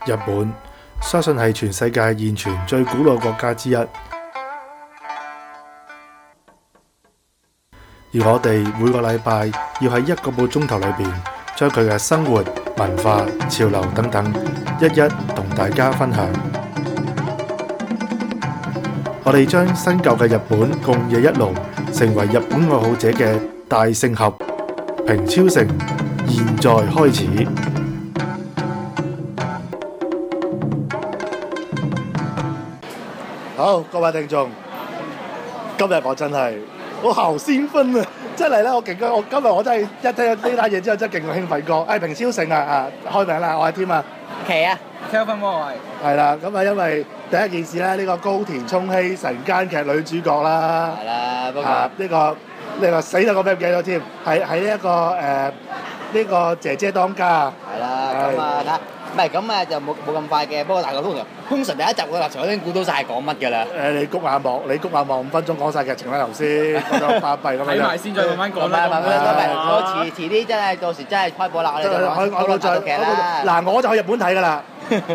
日本相信係全世界現存最古老國家之一，而我哋每個禮拜要喺1個半鐘頭裏邊，將佢嘅生活、文化、潮流等等，一一同大家分享。我哋將新舊嘅日本共冶一爐，成為日本愛好者嘅大聖合。平超城，現在開始。好，各位聽眾，今日我真係我好興奮啊！真係咧，我勁啊！我今日我真係一聽呢單嘢之後，真係勁興奮過。平超城開名啦！我係添啊， 奇啊 ，Kelvin 我係啦。咁啊，因為第一件事咧，呢個高田充希晨間劇女主角啦， 係啦，不過呢個死啦！個名唔記得咗添，係呢一個呢個姐姐當家。 係啦，咁啊睇。唔係咁啊，就冇咁快嘅。不過大概通常第一集嘅立場我已經估到晒係講乜㗎啦。 你谷眼望5分鐘講晒劇情啦，頭先講咗巴閉咁樣。 睇埋先，再慢慢講啦。 我遲啲真係到時真係開播啦，我哋就講到劇啦。 嗱，我就去日本睇㗎啦。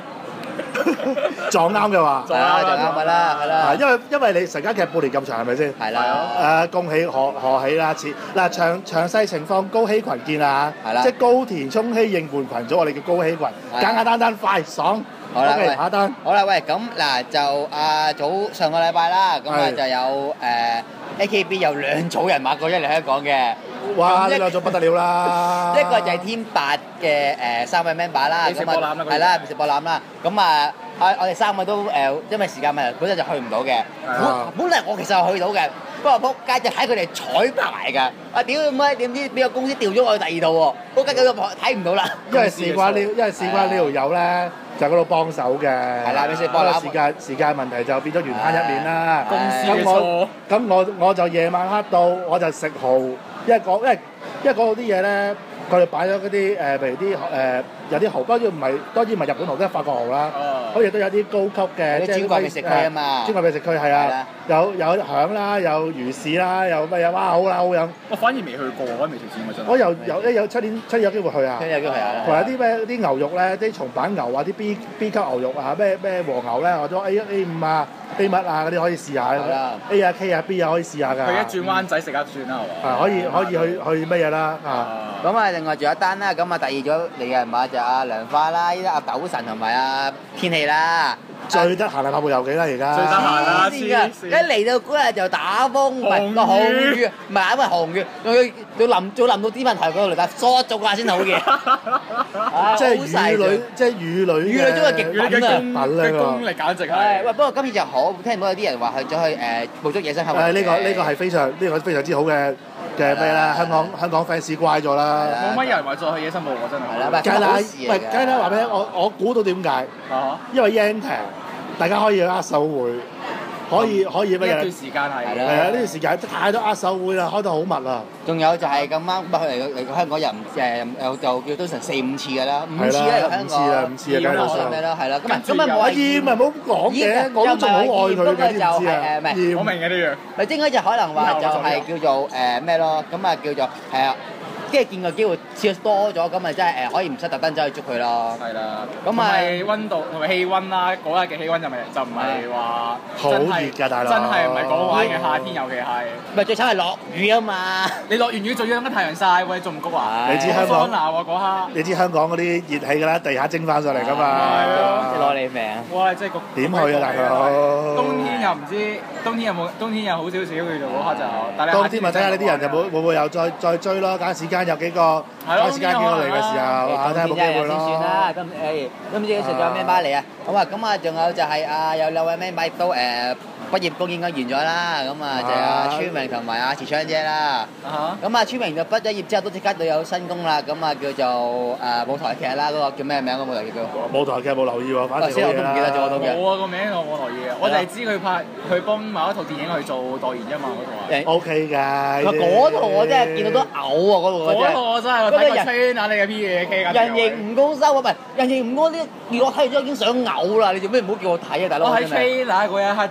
撞啱嘅話， 撞啱㗎啦，係啦。 因為你晨間劇半年咁長係咪先？ 係啦。 恭喜賀喜啦！嗱，詳細情況高希群見啦嚇。 係啦。 即係高田充希應援群組，我哋叫高希群，簡簡單快爽。 好啦， 下一單。 好啦，喂，咁嗱就上個禮拜啦，咁啊就有AKB 有2組人馬過咗嚟香港嘅。 哇！呢兩組不得了啦！ 一個就係天8嘅3位 member 啦， 美食博覽啦， 係啦，美食博覽啦。咁啊，我哋3個都因為時間問題，本身就去唔到嘅。本嚟我其實係去到嘅，不過仆街就喺佢哋彩排㗎。啊屌咁閪，點知俾個公司調咗我去第二度喎？仆街咁睇唔到啦。 因為事關呢條友咧，就嗰度幫手嘅。係啦，美食博覽。 時間問題就變咗緣慳一面啦。 公司嘅錯。 咁我就夜晚黑到，我就食蠔。因為嗰度啲嘢咧，佢哋擺咗嗰啲譬如啲有啲蠔，當然唔係日本蠔，都係法國蠔啦。好似都有啲高級嘅，即係專櫃美食區啊嘛。 專櫃美食區係啊，有響啦，有魚翅啦，有乜嘢哇好啦好飲。 我反而未去過，我未食過真係。 我有出年有機會去啊。 出年有機會啊。 同埋啲咩啲牛肉咧，啲松板牛啊，啲 B 級牛肉啊，咩和牛咧，或者 A5啊。A 乜啊嗰啲可以試下，A 啊 K 啊 B 啊可以試下㗎。 去一轉灣仔食一轉啦，係嘛？ 可以去乜嘢啦咁啊，另外仲有一單啦，咁啊第二組嚟嘅人馬就阿梁花啦，依家阿斗神同埋阿天氣啦。 最得閒係拍部遊記啦，而家。 最得閒啦， 一嚟到嗰日就打風，唔係個紅雨，唔係因為紅雨，要淋到天文台嗰度嚟，但係疏咗下先好嘅。 即係雨女中嘅極品嘅功力簡直係。 喂，不過今次就好，聽到有啲人話去咗去捕捉野生動物。 呢個係非常之好嘅咩啦？香港 fans 乖咗啦。 冇乜人話再去野生動物真係。 係啦， 梗係話俾我估到點解？因為 yen 平，大家可以握手會，可以乜嘢？ 呢段時間係。 係啊，呢段時間太多握手會啦，開到好密啦。 仲有就係咁啱，佢嚟過香港又就叫都成4-5次㗎啦，5次啦嚟香港。 5次啊，梗係咩啦？係啦，咁啊冇厭啊，唔好講嘅，我都仲好愛佢嘅，知唔知啊？ 我明嘅呢樣。 咪應該就可能話就係叫做咩咯？咁啊叫做係啊。即係見個機會次多咗，咁咪真係可以唔使特登走去捉佢咯。 係啦， 咁啊溫度同埋氣温啦，嗰日嘅氣温就唔係話好熱㗎，大佬。 真係唔係講玩嘅夏天，尤其係。 咪最慘係落雨啊嘛！ 你落完雨仲要等緊太陽曬喎，你仲唔谷啊？ 你知香港嗰刻。 你知香港嗰啲熱氣㗎啦，地下蒸翻上嚟㗎嘛。 係咯。 攞你命！ 哇！真係點去啊，大佬？ 冬天又唔知，冬天又好少少叫做嗰刻就。但係冬天咪睇下呢啲人就會唔會又再追咯？揀時間有幾個。時間見我嚟嘅時候，睇下有冇機會咯。 算啦，今次仲有咩巴嚟啊？好啊，咁啊，仲有就係有兩位咩都畢業公應該完咗啦，咁啊就係阿川明同埋阿慈昌姐啦。咁啊，川明就畢咗業之後都即刻都有新工啦，咁啊叫做舞台劇啦，嗰個叫咩名個舞台劇叫？ 舞台劇冇留意喎，反正先我都唔記得咗都嘅。 冇啊，個名我冇留意啊，我就係知佢幫某一套電影去做代言啫嘛，嗰套啊。 O K 㗎。 嗰套我真係見到都嘔啊！嗰套嗰套我真係睇過吹下你嘅 P 嘢 K 人形蜈蚣收啊，唔係人形蜈蚣啲，我睇咗已經想嘔啦！你做咩唔好叫我睇啊，大佬？ 我喺 trailer 嗰一刻都覺得屌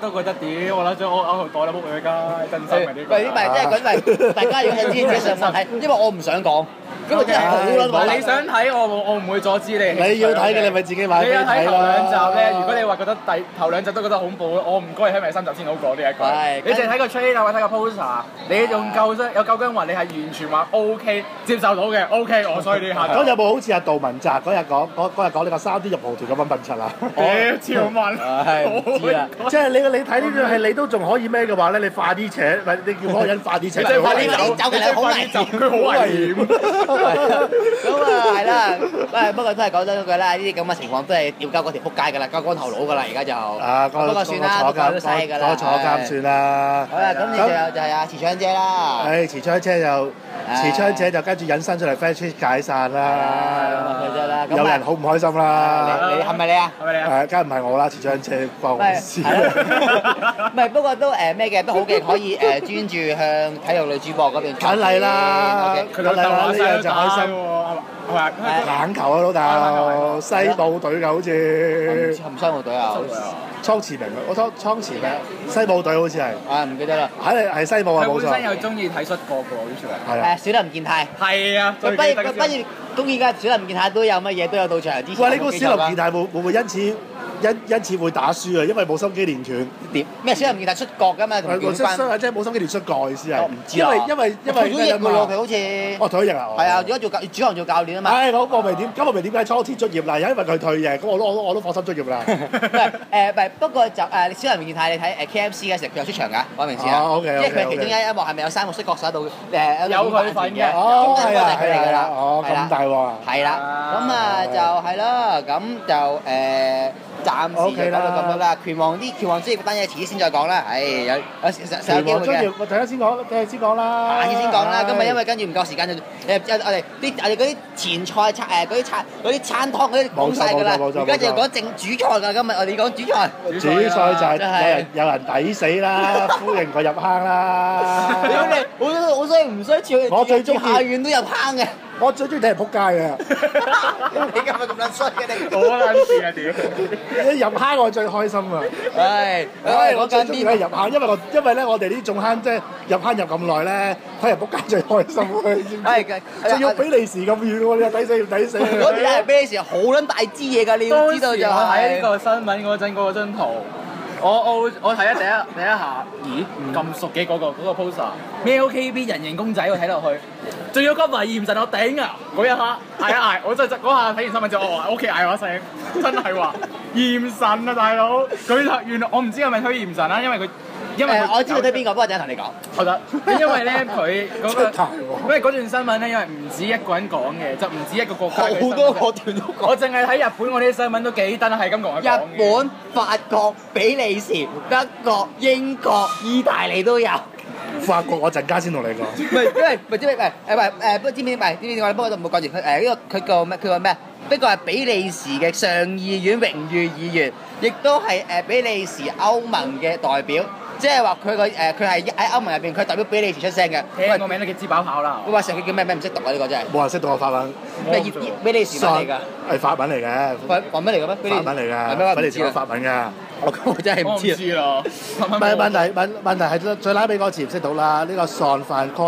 屌！我攞張我袋都仆佢街，真心係呢個。 喂，呢咪即係佢咪大家要喺天自己上網睇，因為我唔想講。咁啊真係好撚你想睇我唔會阻止你。 你要睇嘅你咪自己買飛睇啦。 你睇頭兩集咧，如果你話覺得頭兩集都覺得恐怖，我唔該你睇埋3集先好講呢一句。你淨係睇個 trailer 或者睇個 poster，你用有夠姜話你係完全話 OK 接受到嘅 OK， 我所以呢下。 咁有冇好似阿杜汶澤嗰日講呢個3D 入豪團咁樣笨柒啊？ 超問， 係知啦。 即係你睇呢套戲，你都仲可以咩嘅話咧？你快啲扯，唔係你叫嗰個人快啲扯。 即係快啲走嘅你好危險， 佢好危險。 咁啊係啦，不過都係講真嗰句啦，呢啲咁嘅情況都係吊交嗰條撲街㗎啦，交光頭佬㗎啦，而家就。不過算啦，不過都細㗎啦。 坐監算啦。 好啦，咁你仲有就係阿慈祥姐啦。 慈祥姐就跟住引申出嚟 friendship 解散啦。有人好唔開心啦。 你係咪你啊？ 梗係唔係我啦？慈祥姐關我事。 唔係，不過都咩嘅，都好嘅，可以專注向體育女主播嗰邊。 梗係啦，佢老豆呢樣就開心喎，係咪？棒球啊老豆，西部隊㗎好似。 係咪西部隊啊？ 倉慈明我倉慈明，西部隊好似係。 唔記得啦。 係西部啊，冇錯。 佢本身又中意睇摔角㗎喎，好似係。 係啊。 小林健太。 係啊。 佢畢業公園嘅小林健太都有乜嘢都有到場支持。 喂，你估小林健太會唔會因此會打輸啊？因為冇心機練拳。 點？咩小林健太出角㗎嘛？同健軍。 即係冇心機練摔角意思係。唔知啊。 因為退咗役㗎喎，佢好似。 退咗役啊！ 係啊，如果主行做教練啊嘛。 係，我明點？咁我明點解初次卒業啦？因為佢退役，咁我都放心卒業啦。 不過就小林健太，你睇KFC 嘅時候佢有出場㗎，我明先啊。 OK。 即係佢其中一幕係咪有3個摔角手喺度有佢份嘅。 係啊，佢嚟㗎啦。 咁大鑊啊！ 係啦，咁啊就係咯，咁就暫時就講到咁多啦。拳王職業單嘢遲啲先再講啦。有機會嘅。 我陣間先講啦。 下次先講啦。今日因為跟住唔夠時間就我哋嗰啲前菜嗰啲餐湯嗰啲講曬㗎啦。而家就講正主菜㗎。今日我哋講主菜。 主菜就係有人抵死啦，歡迎佢入坑啦。 屌你！好衰唔衰？ 我最中意下院都入坑嘅。 我最中意睇人撲街嘅。 你今日咁撚衰嘅你？ 好撚事啊屌！ 一入坑我最開心啊！我最中意睇入坑，因為咧我哋呢啲種坑即係入坑入咁耐咧，睇人撲街最開心嘅。仲要比利時咁遠喎，你話抵死唔抵死？ 嗰條係比利時好撚大支嘢㗎，你要知道就係。 我睇呢個新聞嗰陣嗰張圖。我睇咗第一下，咦咁熟嘅嗰個 poster，咩 OKB 人形公仔我睇落去，仲要加埋鹽神我頂啊！嗰一刻嗌一嗌，我真係嗰下睇完新聞之後，我話 OK 嗌我聲，真係話鹽神啊大佬！佢原來我唔知係咪推鹽神啦，因為我知道推邊個，不過陣間同你講。 好得，因為咧佢嗰個，因為嗰段新聞咧，因為唔止一個人講嘅，就唔止一個國家嘅新聞。好多個段都講。我淨係睇日本嗰啲新聞都幾單係咁講嘅。 日本、法國、比利時、德國、英國、意大利都有。 法國我陣間先同你講。 唔係，因為唔知咩不過知唔知點解？不過都唔好講住佢呢個佢個咩？佢個咩？呢個係比利時嘅上議院榮譽議員，亦都係比利時歐盟嘅代表。即係話佢係喺歐盟入邊，佢代表比利時出聲嘅。 聽個名都幾知飽跑啦。 佢話成佢叫咩唔識讀啊？呢個真係。 冇人識讀個法文。 咩比利時文嚟㗎？ 係法文嚟嘅。 法文嚟嘅咩？ 法文嚟㗎。比利時講法文㗎。 我真係唔知咯。 問題係最拉尾嗰個詞唔識讀啦。呢個 San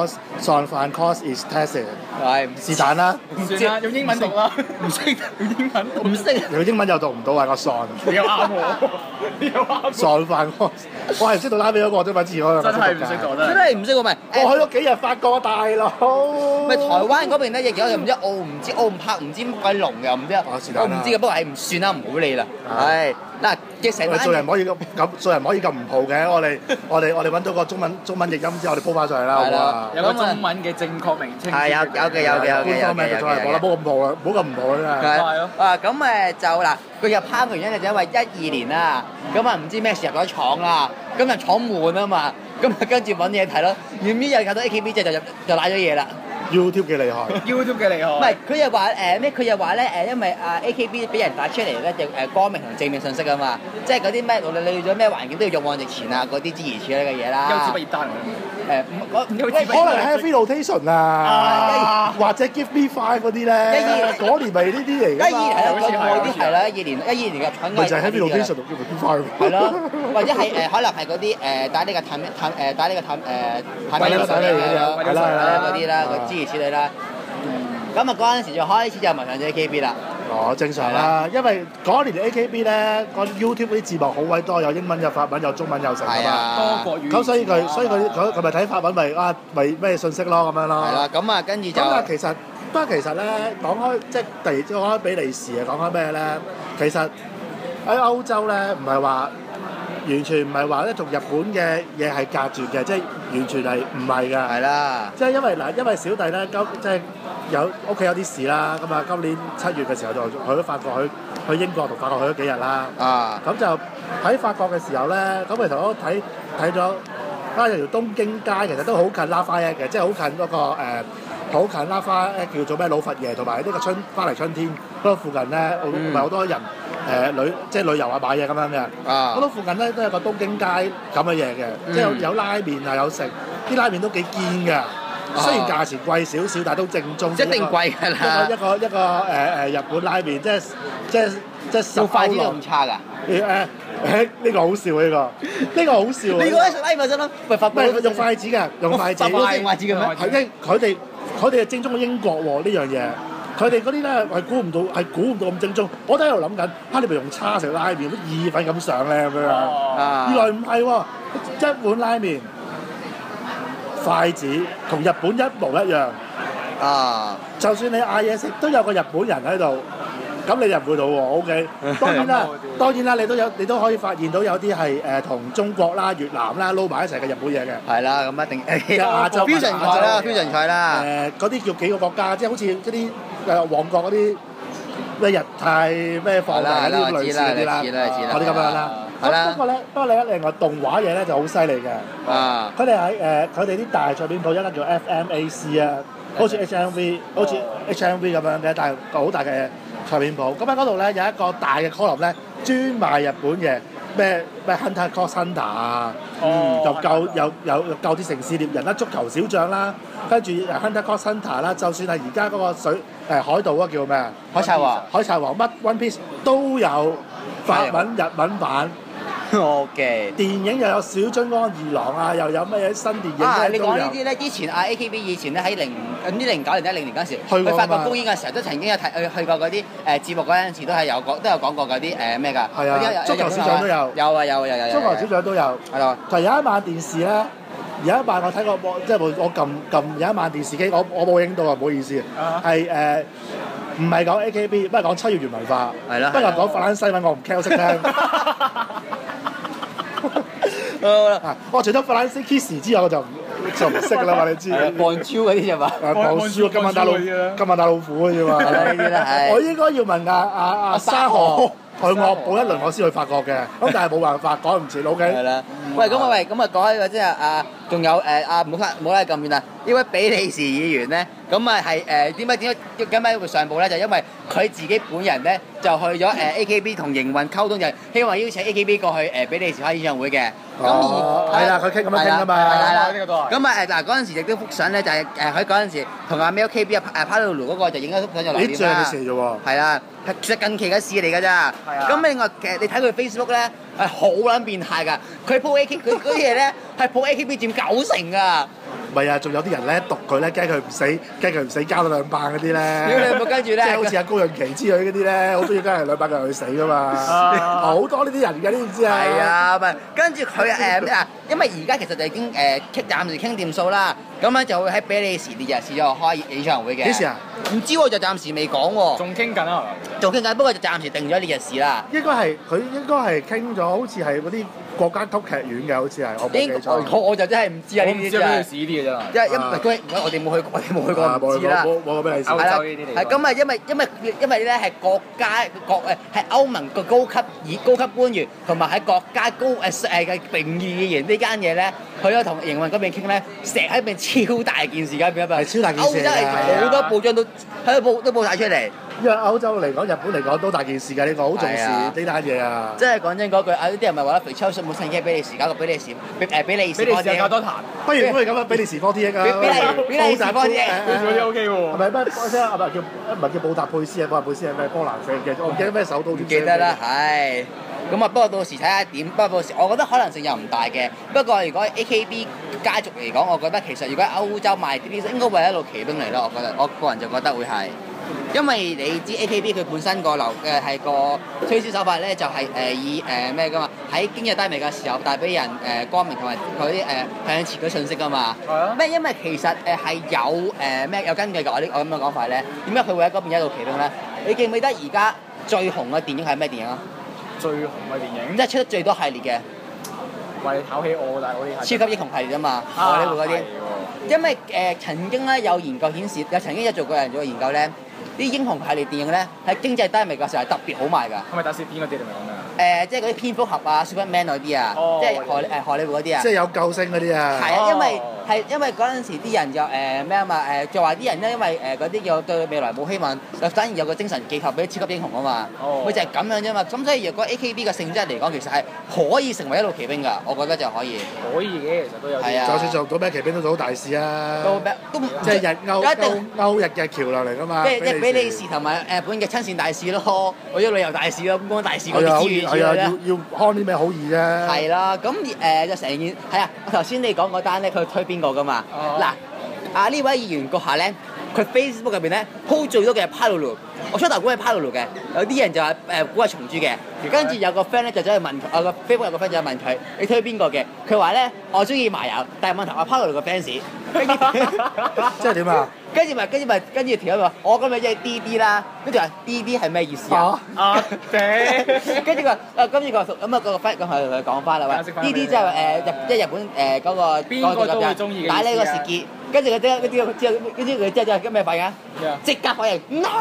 Francisco is Texas。係是但啦。 唔算啦，用英文讀啦。唔識用英文。 唔識。 用英文又讀唔到啊！個 San。 你又啱喎。你又啱。 San Francisco。我係識到拉尾嗰個啫嘛，字我真係唔識講真係唔識喎咪。 我去咗幾日法國大佬。 咪台灣嗰邊咧，亦有又唔知澳唔拍唔知乜鬼龍又唔知啊。我唔知嘅，不過係唔算啦，唔好理啦。係嗱，嘅成班做人唔可以咁唔好嘅。我哋揾到個中文譯音之後，我哋鋪翻上嚟啦，好唔好啊？ 有個中文嘅正確名稱。 係有嘅。 官方名就再嚟講啦，唔好咁好啦，唔好咁唔好啦。 係咯。咁就嗱，佢入坑嘅原因就因為12年啦，咁啊唔知咩時入咗廠啦，咁入廠悶啊嘛，咁啊跟住揾嘢睇咯，點知又睇到 AKB 就賴咗嘢啦。 YouTube 嘅厲害 ，YouTube 嘅厲害。 唔係，佢又話咩？佢又話咧因為AKB 俾人打出嚟咧，就光明同正面信息啊嘛，即係嗰啲咩你咗咩環境都要勇往直前啊，嗰啲諸如此類嘅嘢啦。 優質畢業單可能 Heavy Rotation 啊，或者 Give Me Five 嗰啲咧，嗰年咪呢啲嚟㗎嘛。 啲係啦，12年嘅品咪就係 Heavy Rotation 同 Give Me Five。 係咯，或者係可能係嗰啲打呢個探嗰啲啦，諸如此類啦。咁啊嗰陣時就開始就迷上咗 AKB 啦。 哦，正常啦，因為嗰年 AKB 咧個 YouTube 嗰啲字幕好鬼多，有英文有法文有中文有成㗎嘛。 多國語。 咁所以佢咪睇法文咪咩信息咯咁樣咯。 係啦，咁啊跟住就。 咁啊不過其實咧講開即係突然之間講開比利時啊，講開咩咧？其實喺歐洲咧唔係話完全唔係話咧同日本嘅嘢係隔絕嘅，即係完全係唔係㗎。 係啦。 即係因為小弟咧即係有屋企有啲事啦，咁啊今年7月嘅時候就去咗法國去英國同法國去咗幾日啦。啊。咁就喺法國嘅時候咧，咁其實我睇咗有條東京街，其實都好近拉法耶嘅，即係好近嗰個好近拉花叫做咩老佛爺同埋呢個巴黎春天嗰度附近咧，唔係好多人即係旅遊啊買嘢咁樣嘅。嗰度附近咧都有個東京街咁嘅嘢嘅，即係有拉麵啊有食，啲拉麵都幾堅㗎。雖然價錢貴少少，但係都正宗。 一定貴㗎啦。 一個日本拉麵，即係10 筷子都唔差㗎。 呢個好笑呢個好笑。 你嗰啲食拉麵真咯？ 唔係用筷子㗎，用筷子。 筷子嘅咩？ 係因為佢哋係正宗嘅英國喎呢樣嘢，佢哋嗰啲咧係估唔到咁正宗。我都喺度諗緊，你咪用叉食拉麵，啲意粉咁上咧咁樣。原來唔係喎，一碗拉麵，筷子同日本一模一樣。就算你嗌嘢食，都有個日本人喺度。咁你入唔到喎 ，OK。當然啦，你都可以發現到有啲係同中國啦、越南啦撈埋一齊嘅日本嘢嘅。係啦，咁一定亞洲標準菜啦。 嗰啲叫幾個國家，即係好似嗰啲旺角嗰啲咩日泰咩放大嗰啲類似嗰啲啦，嗰啲咁樣啦。不過另外動畫嘢咧就好犀利嘅。佢哋喺佢哋啲大唱片鋪，一間叫 FMAC 啊，好似 HMV 咁樣嘅，但係好大嘅唱片鋪。咁喺嗰度咧有一個大嘅 column 咧，專賣日本嘅咩 Hunter X Hunter 啊，又救啲城市獵人啦、足球小將啦，跟住 Hunter X Hunter 啦，就算係而家嗰個海盜嗰個叫咩啊？海賊王乜 One Piece 都有法文、日文版。 OK。 電影又有小津安二郎啊，又有乜嘢新電影咧你講呢啲咧，之前AKB 以前咧喺唔知09年、10年嗰陣時， 去法國公演嘅時候都曾經有去過嗰啲節目嗰陣時都係有講過嗰啲咩㗎？ 係啊，足球小將都有。有。足球小將都有。係咯。就有一晚電視咧，有一晚我睇過，即係我撳有一晚電視機，我冇影到啊，唔好意思。係唔係講 AKB，不過講7月原文化。係啦。不過講法蘭西文，我唔 care， 我識聽。我除咗法蘭西 kiss 之後，我就唔識啦嘛，你知。 望超嗰啲啫嘛。 望超今晚打老虎嘅啫嘛。我應該要問阿沙河去惡補一輪，我先去法國嘅。咁但係冇辦法，趕唔切 OK。係啦。 喂，咁啊講開個即係仲有唔好拉咁遠啊！呢位比利時議員咧，咁啊係點解今日會上報咧？就因為佢自己本人咧就去咗AKB 同營運溝通，就希望邀請 AKB 過去比利時開演唱會嘅。 係啦，佢傾咁樣傾㗎嘛。 係啦，咁啊嗱嗰陣時亦都幅相咧，就係佢嗰陣時同阿 MLKB Palulu 嗰個就影咗幅相就留念啦。 事啫喎。 係啦，其實近期嘅事嚟㗎咋。咁另外其實你睇佢 Facebook 咧係好撚變態㗎，佢 po AKB 佢嗰啲嘢咧係 po AKB 佔90%㗎。唔係啊，仲有啲人咧讀佢咧，驚佢唔死交到200嗰啲咧。 如果你有冇跟住咧？ 即係好似阿高潤琪之類嗰啲咧，好中意跟係200個人去死㗎嘛。好多呢啲人㗎，你知唔知啊？ 係啊，咪跟住佢因為而家其實就已經暫時傾掂數啦，咁樣就會喺比利時烈日市度開演唱會嘅。 幾時啊？ 唔知喎，就暫時未講喎。 仲傾緊啊？係嘛？ 仲傾緊，不過就暫時定咗烈日市啦。 應該係傾咗，好似係嗰啲國家級劇院嘅，好似係我冇記錯。 我就真係唔知啊！呢啲真係。 呢啲嘅啫。 我哋冇去過，唔知啦。 冇比利時。 係啦，係咁啊，因為咧係國家係歐盟個高級官員同埋喺國家嘅名譽議員呢間嘢咧，去咗同營運嗰邊傾咧，成喺邊超大件事㗎，邊一邊。係超大件事。歐洲係好多報章都報晒出嚟。 因為歐洲嚟講、日本嚟講都大件事㗎，呢個好重視係啊呢單嘢啊。 即係講真嗰句，啲人咪話肥秋信冇趁機比利時搞個比利時較多彈， 不如咁樣比利時4T 啊， 比利時4T 嗰啲 OK 喎。 係咪咩？唔係叫布達佩斯啊？布達佩斯係咩？波蘭寫嘅，我唔記得咩首都。 唔記得啦，係。咁啊，不過到時睇下點。不過到時我覺得可能性又唔大嘅。不過如果 AKB 家族嚟講，我覺得其實如果喺歐洲賣啲應該會係一路騎兵嚟咯。我個人就覺得會係。因為你知 AKB 佢本身個係個推銷手法咧，就係以咩噶嘛，喺經濟低迷嘅時候帶俾人光明同埋嗰啲向前嘅信息噶嘛。係啊。咩？因為其實係有咩有根據嘅我咁嘅講法咧。點解佢會喺嗰邊一路騎兵咧？你記唔記得而家最紅嘅電影係咩電影啊？ 最紅嘅電影， 即係出得最多系列嘅。 為你考起我，但係嗰啲超級英雄系列啊嘛，荷里活嗰啲。因為曾經咧有研究顯示，曾經有做過人做過研究咧，啲英雄系列電影咧喺經濟低迷嘅時候係特別好賣㗎。 係咪特攝片嗰啲你咪講緊？ 即係嗰啲蝙蝠俠啊、Superman 嗰啲啊，即係荷里活嗰啲啊。 即係有救星嗰啲啊。 係啊，因為嗰陣時啲人就咩啊嘛就話啲人咧，因為嗰啲有對未來冇希望，反而有個精神寄託俾超級英雄啊嘛。佢就係咁樣啫嘛。咁所以如果 AKB 嘅性質嚟講，其實係可以成為一路騎兵㗎，我覺得就可以。 可以嘅，其實都有啲。 係啊。 就算做到咩騎兵都做到大事啊。 都即係歐日嘅橋梁嚟㗎嘛。 即係比利時同埋日本嘅親善大使咯，或者旅遊大使咯，觀光大使嗰啲資源係啊，要看啲咩好易啫。 係啦，咁就成件係啊。頭先你講嗰單咧，佢推邊個㗎嘛？嗱，呢位議員閣下咧，佢 Facebook 入邊咧 po 最多嘅係 Palulu， 我初頭估係 Palulu 嘅，有啲人就係估係松豬嘅，跟住有個 friend 咧就走去問佢，我個 Facebook 有個 friend 就問佢，你推邊個嘅？佢話咧我中意麻油，但係問題我 Palulu 個 fans，即係點啊？ 跟住條友話我今日即係 DD 啦，跟住話 DD 係咩意思啊？跟住佢話咁個 friend 咁同佢講翻啦，喂 DD 即係日本嗰個邊個都會中意嘅意思啊！ 打呢個事件，跟住佢之後咩反應啊？即刻反應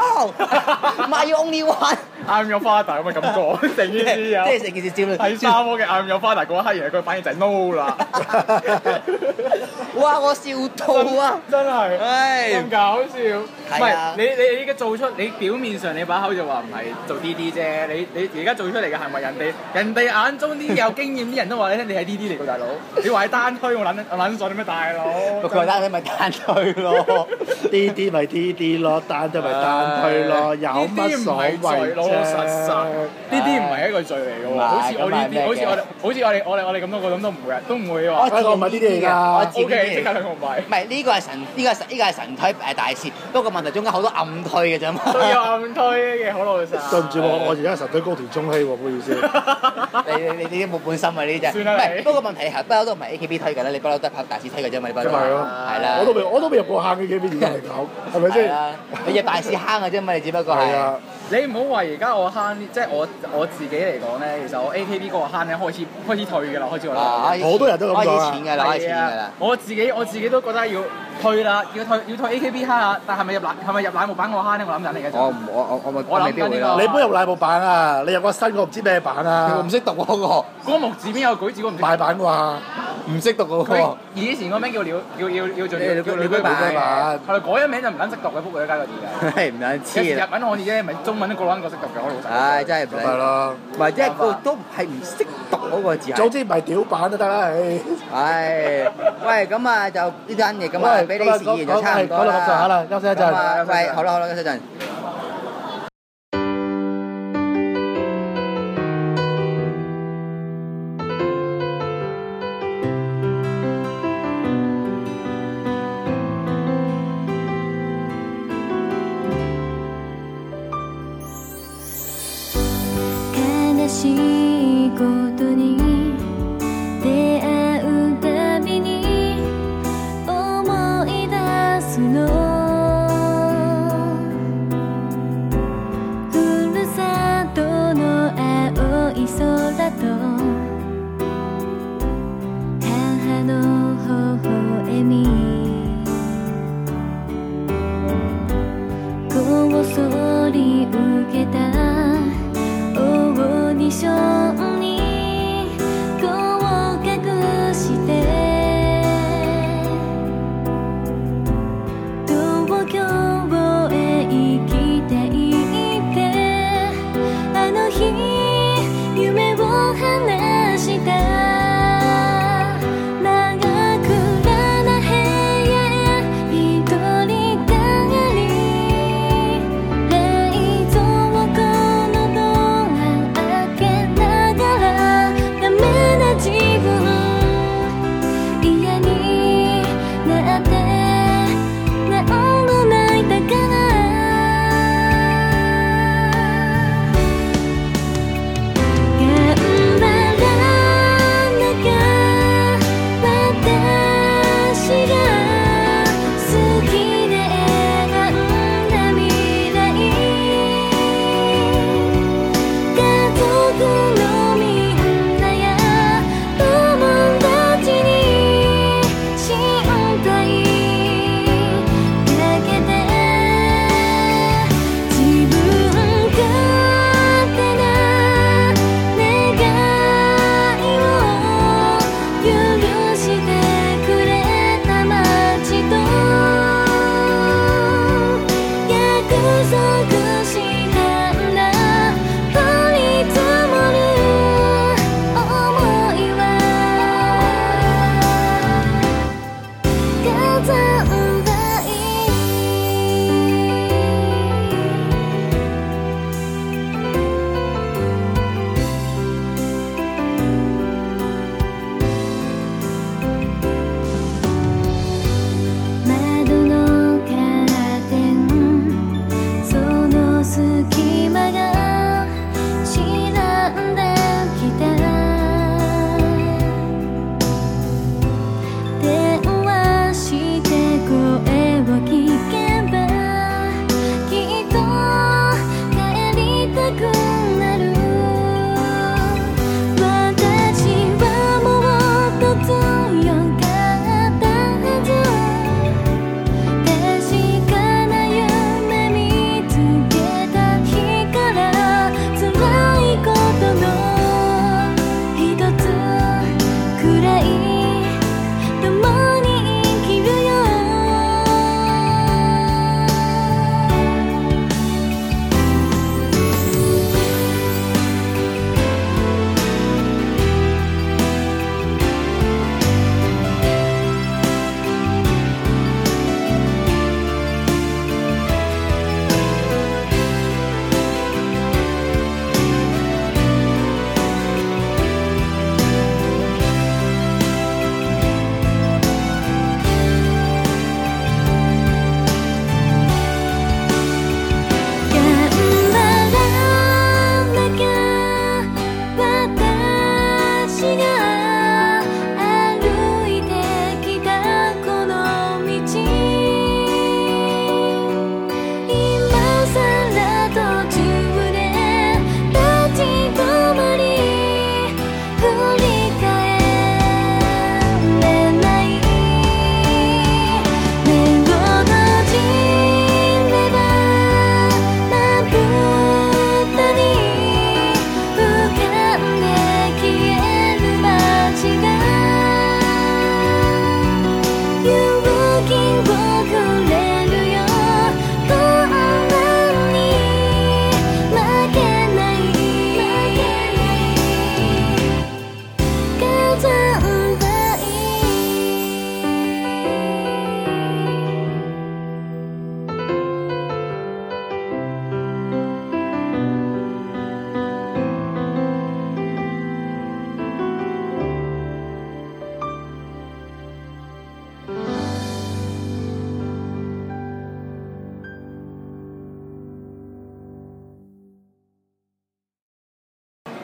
No，My only one。I'm your father 咁嘅感覺，成件事啊！ 即係成件事照睇沙漠嘅 I'm your father 嗰一刻，原來佢反應就係 no 啦。 哇！我笑到啊！ 真係，咁搞笑。唔係你依家做出，你表面上你把口就話唔係做 DD 啫，你而家做出嚟嘅行為，人哋眼中啲有經驗啲人都話你聽你係 DD 嚟㗎，大佬。你話係單推，我撚信咩大佬？ 佢話單推咪單推咯 ，DD 咪 DD 咯，單推咪單推咯，有乜所謂啫？ 老實呢啲唔係一個罪嚟嘅喎，好似我哋咁多個咁都唔會話。 我唔係 DD 嚟㗎。 OK，即刻兩個唔係。 唔係呢個係神推大師，不過問題中間好多暗推嘅啫嘛。 都有暗推嘅，好老實。 對唔住我而家神推高田中希喎，唔好意思。 你冇本心啊呢啲啫。 算啦你。 不過問題係不嬲都唔係 AKB 推㗎啦，你不嬲都係拍大師推嘅啫嘛，你不嬲。 係咯。 係啦。 我都未入過坑嘅 AKB 而家嚟講，係咪先？ 你入大師坑嘅啫嘛，你只不過係。係啊。 你唔好話而家我慳，即係我自己嚟講咧，其實我 AKB 嗰個慳咧開始退㗎啦，開始覺得。 好多人都咁講開錢㗎啦，開錢㗎啦。 我自己都覺得要退啦，要退 AKB 慳下，但係咪入奶木版我慳咧？我諗緊嚟嘅。我諗緊呢個。 你搬入奶木版啊？你入個新個唔知咩版啊？ 我唔識讀嗰個。 嗰個木字邊有舉字？我唔識。 大版啩？ 唔識讀嗰個。 以前個名叫做鳥居版。 係改咗名就唔撚識讀嘅，福貴街個字嘅。 係唔撚黐日文我字啫，唔係中文都個撚個識讀嘅，我老實。 唉，真係唔撚。 係咯。 唔係，即係都係唔識讀嗰個字。 總之唔係屌版都得啦，唉。 喂，咁啊就呢單嘢咁啊，俾你試完就差唔多啦。 講到咁上下啦，休息一陣。 喂，好啦，休息一陣。 悲しいことに出会うたびに思い出すのふるさとの青い空と母の微笑みこっそり受けたオーディションに合格して東京へ行きたい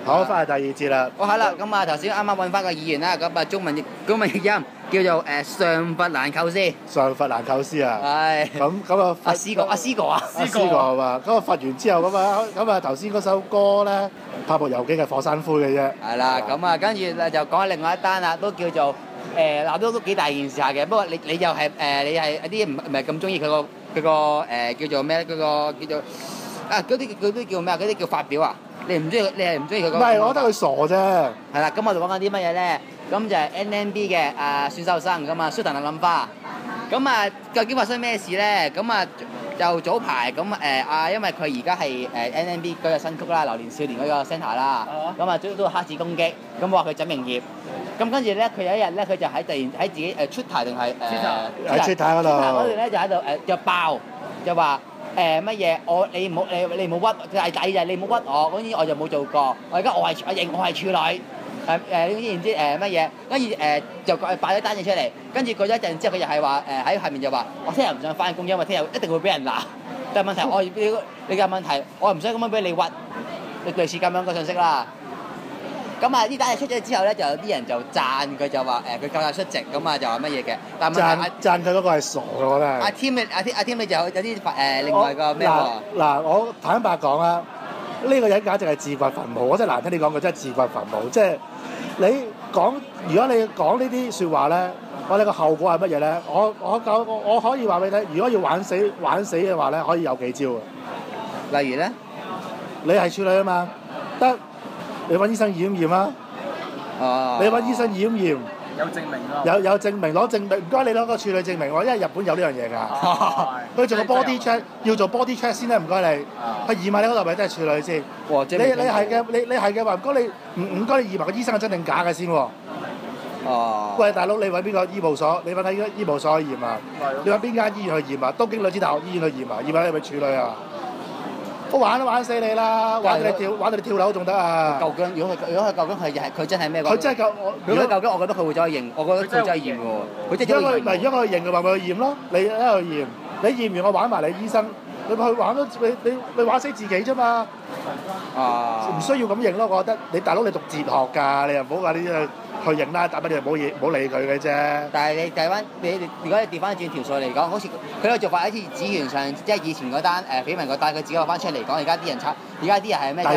好，翻嚟第二節啦。 好啦，咁啊頭先啱啱揾翻個議員啦，咁啊中文譯音叫做上弗蘭構斯。 上弗蘭構斯啊。 係。 咁啊， 阿思哥啊。 思哥係嘛？咁啊罰完之後咁啊頭先嗰首歌咧，《拍部遊記》嘅火山灰嘅啫。 係啦，咁啊跟住咧就講另外一單啦，都叫做鬧都幾大件事下嘅。不過你又係你係一啲唔係咁中意佢個叫做咩咧？嗰個叫做嗰啲叫咩啊？嗰啲叫發表啊？你係唔中意佢？ 唔係，我覺得佢傻啫。 係啦，咁我就講緊啲乜嘢咧？咁就係 NMB 嘅選秀生咁啊，蘇騰林花。咁啊，究竟發生咩事咧？咁啊，就早排咁因為佢而家係NMB 嗰個新曲啦，《流年少年》嗰個 centre 啦。咁啊，都黑子攻擊，咁話佢整營業。咁跟住咧，佢有一日咧，佢就喺自己Twitter 定係喺 Twitter 嗰度咧就喺度就爆，就話乜嘢你唔好屈，第二日你唔好屈我，嗰啲我就冇做過，我認我係處女。然之乜嘢，跟住就擺咗單嘢出嚟，跟住過咗一陣之後，佢又係話喺下面就話我聽日唔想翻工，因為聽日一定會俾人鬧。但係問題你嘅問題，我唔想咁樣俾你屈，類似咁樣個信息啦。咁啊呢單嘢出咗之後咧，就有啲人就讚佢，就話佢夠曬出席，咁啊就話乜嘢嘅。但係問題讚佢嗰個係傻嘅，我覺得係。阿 Tim 你就有啲另外個咩喎？ 嗱，我坦白講啊，呢個人簡直係自掘墳墓，我真係難聽啲講，佢真係自掘墳墓，即係。你講，如果你講呢啲説話咧，我哋個後果係乜嘢咧？我可以話俾你聽，如果要玩死嘅話咧，可以有幾招啊。 例如咧， 你係處女啊嘛，得你揾醫生驗一驗啊。哦。你揾醫生驗一驗。 有證明咯。 有證明，攞證明，唔該你攞個處女證明喎，因為日本有呢樣嘢㗎。佢做個 body check，要做 body check 先咧，唔該你。去驗埋你嗰度咪真係處女先。哇！你係嘅，你係嘅話，唔該你驗埋個醫生係真定假嘅先喎。哦。喂，大佬，你揾邊個醫務所？你揾喺醫務所去驗啊？你揾邊間醫院去驗啊？東京女子大學醫院去驗啊？驗埋你係咪處女啊？我玩都玩死你啦！玩到你跳樓仲得啊！ 究竟如果佢真係咩？ 佢真係夠我。 如果究竟我覺得佢會再認，我覺得佢真係驗嘅喎。佢真係認。 如果佢認嘅話，咪去驗咯。你喺度驗，你驗完我玩埋你醫生，你去玩都你玩死自己啫嘛。唔需要咁認咯，我覺得你大佬你讀哲學㗎，你又唔好話呢啲去認啦，打俾你又唔好理佢嘅啫。 但係你計翻如果你調翻轉條數嚟講，好似佢個做法好似指原上，即係以前嗰單緋聞嗰單，佢自己攞翻出嚟講，而家啲人係咩？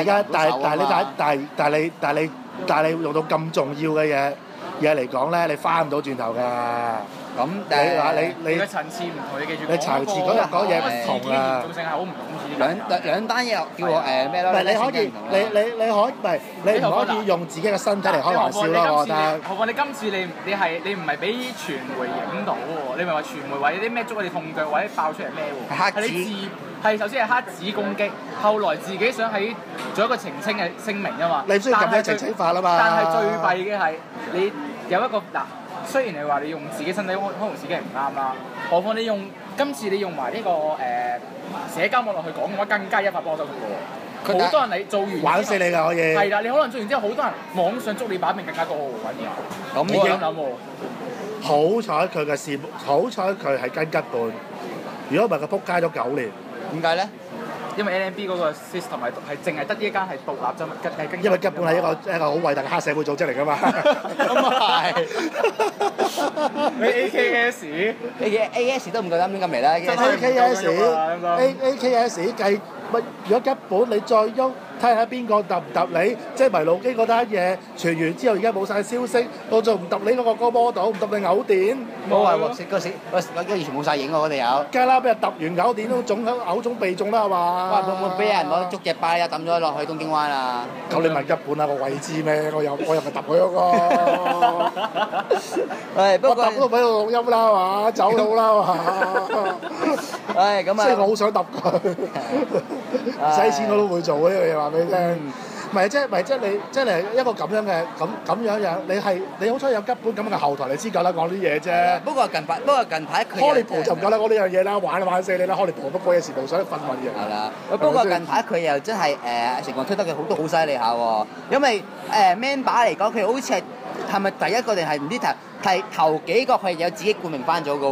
但係你用到咁重要嘅嘢嚟講咧，你翻唔到轉頭㗎。咁你個層次唔同，你記住。 你層次嗰日講嘢唔同啊。 嚴重性係好唔同。 兩單嘢叫我咩咯？ 唔係你可以，你唔可以用自己嘅身體嚟開玩笑咯，我覺得。 何況你今次你唔係俾傳媒影到喎，你咪話傳媒或者啲咩捉你痛腳或者爆出嚟咩喎？係你係首先係黑子攻擊，後來自己想喺做一個澄清嘅聲明啊嘛。 你唔需要咁樣澄清法啊嘛。 但係最弊嘅係你有一個嗱，雖然你話你用自己身體可能自己係唔啱啦，何況今次你用埋呢個社交網絡去講嘅話，更加一發幫手嘅喎。好多人你做完玩死你㗎可以。 係啦，你可能做完之後，好多人網上捉你把柄更加多喎，反而。咁你咁諗喎？ 好彩佢嘅事，好彩佢係跟吉本。如果唔係佢撲街咗9年。 點解咧？ 因為 NMB 嗰個 system 係淨係得呢一間係獨立啫嘛， 因為吉本係一個好偉大嘅黑社會組織嚟㗎嘛。 咁啊係。 你 AKS 都唔夠膽亂咁嚟啦。 AKS 計乜？如果吉本你再喐，睇下邊個揼唔揼你？即係迷路機嗰單嘢傳完之後，而家冇晒消息，我仲唔揼你嗰個歌魔島，唔揼你藕典？ 冇話喎，嗰完全冇晒影喎，我哋有。 梗係啦，俾人揼完藕典都藕種被中啦，係嘛？ 哇！會唔會俾人攞竹隻巴啊抌咗落去東京灣啊？ 咁你問吉本啊，我鬼知咩？我又咪揼佢嗰個。係，不過揼都俾我錄音啦，係嘛？走佬啦，係嘛？ 係咁啊！ 即係我好想揼佢，唔使錢我都會做呢樣嘢，話俾你聽。唔係即係你一個咁樣嘅咁樣，你好彩有吉本咁嘅後台，你先夠得講啲嘢啫。 不過近排佢 Hollywood就唔夠得講呢樣嘢啦，玩死你啦！Hollywood不過有時無想訓運嘅。 係啦，不過近排佢又真係成個推得嘅好多好犀利下喎，因為Man 把嚟講，佢好似係咪第一個定係唔知頭幾個佢有自己冠名翻咗嘅喎？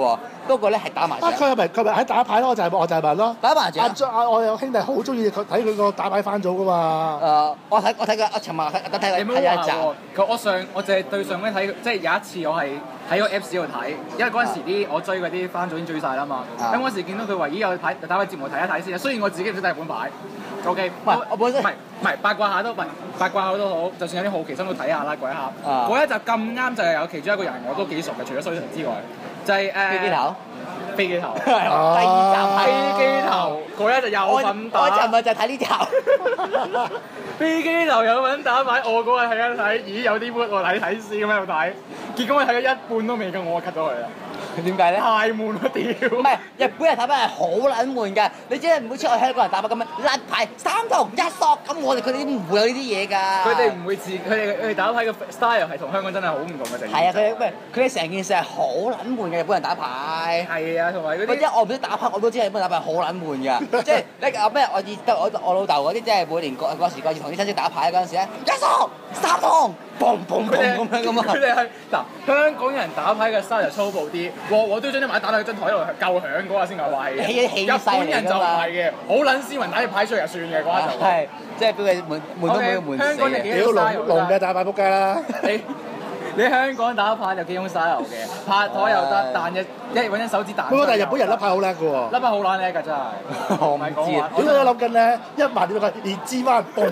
嗰個咧係打麻雀。 佢係咪喺打牌咯？我就係問咯。 打麻雀。 我有兄弟好中意佢睇佢個打牌翻組噶嘛。 我睇過，我尋日睇你唔好話喎，我淨係對上嗰睇，即係有一次我係喺個 Apps 度睇，因為嗰陣時我追嗰啲翻組已經追晒啦嘛。咁嗰時見到佢話咦有打牌節目睇一睇先，雖然我自己唔識睇本牌。OK， 我本身唔係八卦下都好，就算有啲好奇心都睇下啦，嗰一下。嗰一集咁啱就係有其中一個人我都幾熟嘅，除咗水神之外，就係飛機頭。 第二集飛機頭嗰一集有份打。 我尋日就睇呢集。 飛機頭有份打牌，我嗰日睇一睇，咦有啲 good 我睇先咁喺度睇，結果我睇咗一半都未夠，我 cut 咗佢啦。 點解咧？ 太悶啦屌！ 唔係日本人打牌係好撚悶㗎，你知唔會似我香港人打牌咁樣甩牌3筒1索咁，佢哋唔會有呢啲嘢㗎。 佢哋唔會佢哋打牌嘅 style 係同香港真係好唔同嘅成。 係啊，佢哋成件事係好撚悶嘅日本人打牌。 係啊，同埋嗰啲。 因為我唔識打牌，我都知日本人打牌好撚悶㗎。即係你我老豆嗰啲，即係每年過時過節同啲親戚打牌嗰陣時咧，1索3筒，砰砰砰咁樣啊！ 佢哋係嗱香港人打牌嘅 style 就粗暴啲，我都將啲牌打到張台度夠響嗰下先夠壞嘅。日本人就唔係嘅，好撚斯文，打啲牌出嚟就算嘅嗰下就。 係，即係俾佢悶都俾佢悶死。 香港你幾屌種 style 龍嘅打牌仆街啦！ 你香港打牌有幾種 style 嘅，拍台又得，彈一揾隻手指彈。 不過但係日本人甩牌好叻嘅喎。 甩牌好撚叻㗎真係。 我唔知啊。 點解我諗緊咧？1萬點解連支翻嘣？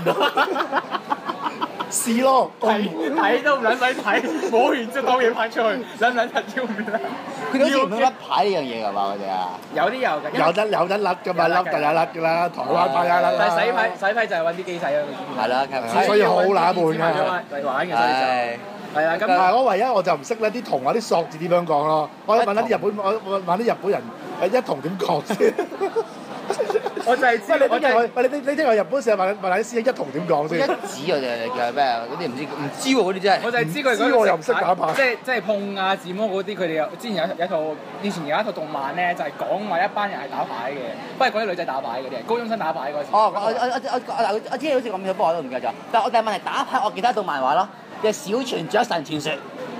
試咯， 睇都唔撚使睇，摸完之後當嘢拍出去，撚撚柒超唔得。 佢哋好似唔甩牌呢樣嘢㗎嘛？佢哋啊， 有啲有嘅， 有得甩㗎嘛，甩就有甩㗎啦，台灣牌有甩啦。 但係洗牌就係揾啲機洗咯。 係啦， 所以好乸悶㗎。 嚟玩嘅所以就係啊，咁但係我唯一我就唔識咧啲銅或啲索字點樣講咯。我問下啲日本，我問啲日本人一銅點講先。 我就係知你聽日本成日問下啲師兄一銅點講先？ 一指我哋叫咩啊？嗰啲唔知喎，嗰啲真係。 我就係知佢嗰個又唔識打牌。 即係碰啊、自摸嗰啲，佢哋之前有一套以前有一套動漫咧，就係講話一班人係打牌嘅，不過嗰啲女仔打牌嗰啲，高中生打牌嗰時。 我知好似咁樣，不過我都唔記得咗。但係我第問題打牌，我記得一套漫畫咯，就係小泉雀神傳說。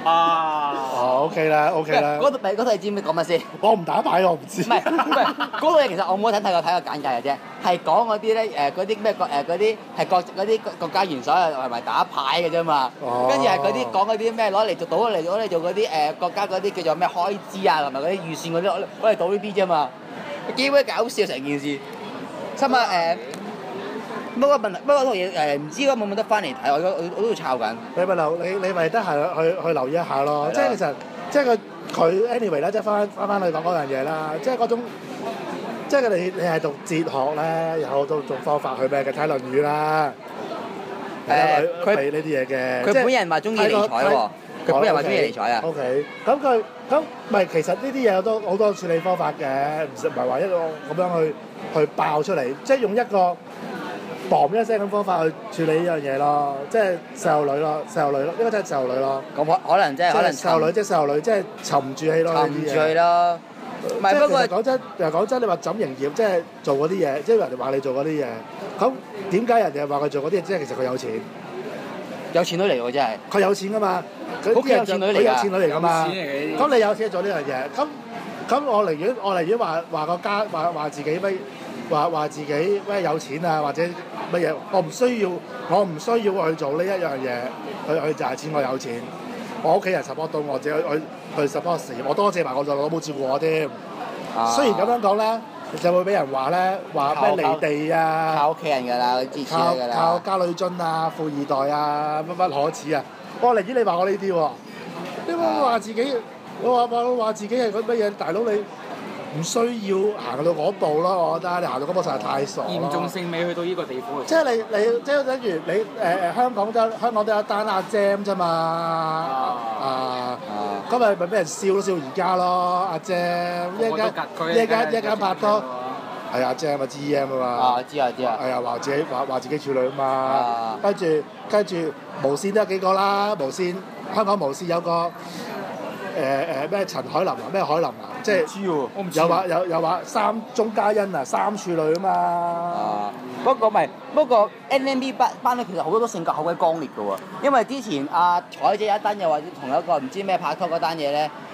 OK 啦。 嗰套你知唔知講乜先？ 我唔打牌，我唔知。 唔係，嗰套嘢其實我冇睇過簡介嘅啫，係講嗰啲咧嗰啲咩嗰啲係嗰啲國家元首係咪打牌嘅啫嘛？跟住係嗰啲講嗰啲咩攞嚟做嗰啲國家嗰啲叫做咩開支啊，同埋嗰啲預算嗰啲攞嚟賭呢啲啫嘛，幾鬼搞笑成件事。心啊不過套嘢唔知有冇得翻嚟睇，我都要抄緊。 你咪得閒去留意一下咯。即係其實即係佢 anyway 啦，即係翻去講嗰樣嘢啦。即係嗰種即係你係讀哲學咧，有好多種方法去咩嘅睇《論語》啦。佢呢啲嘢嘅。 佢本人話中意尼采喎。佢本人話中意尼采啊。 OK，咁咪其實呢啲嘢有好多處理方法嘅，唔係話一個咁樣去爆出嚟，即係用一個嘣一聲咁方法去處理呢樣嘢咯，即係細路女咯，呢個真係細路女咯。 咁可能細路女，即係細路女，即係沉住氣咯。 沉住氣咯。唔係不過講真，你話怎營業，即係做嗰啲嘢，即係人哋話你做嗰啲嘢，咁點解人哋話佢做嗰啲嘢？即係其實佢有錢。 有錢女嚟喎，真係。 佢有錢㗎嘛？ 好有錢女嚟㗎。 佢有錢女嚟㗎嘛？咁你有錢做呢樣嘢，咁我寧願話個家話自己話自己咩有錢啊，或者乜嘢，我唔需要去做呢一樣嘢，去賺錢。我有錢，我屋企人 support 到我，自己去 support 事業，我多謝埋我老母照顧我添。雖然咁樣講咧，就會俾人話咧話咩離地啊， 靠屋企人㗎啦，支持㗎啦， 靠家女津啊，富二代啊，乜可恥啊！我寧願你話我呢啲喎，你冇話自己，我話自己係嗰乜嘢，大佬你唔需要行到嗰步咯，我覺得你行到嗰步實在太傻。 嚴重性未去到呢個地步。 即係你即係等於你香港都有一單阿 Jam 啫嘛，咁咪俾人笑而家咯，阿 Jam 一間拍拖，係阿 Jam 啊 GM 啊嘛， 知啊，係啊，話自己處女啊嘛，跟住無線都有幾個啦，香港無線有個咩陳海琳啊，咩海琳啊，即係又話鐘嘉欣啊，三處女啊嘛。 不過 NMB 班咧，其實好多都性格好鬼剛烈嘅喎。因為之前阿彩姐有一單又話同一個唔知咩拍拖嗰單嘢咧，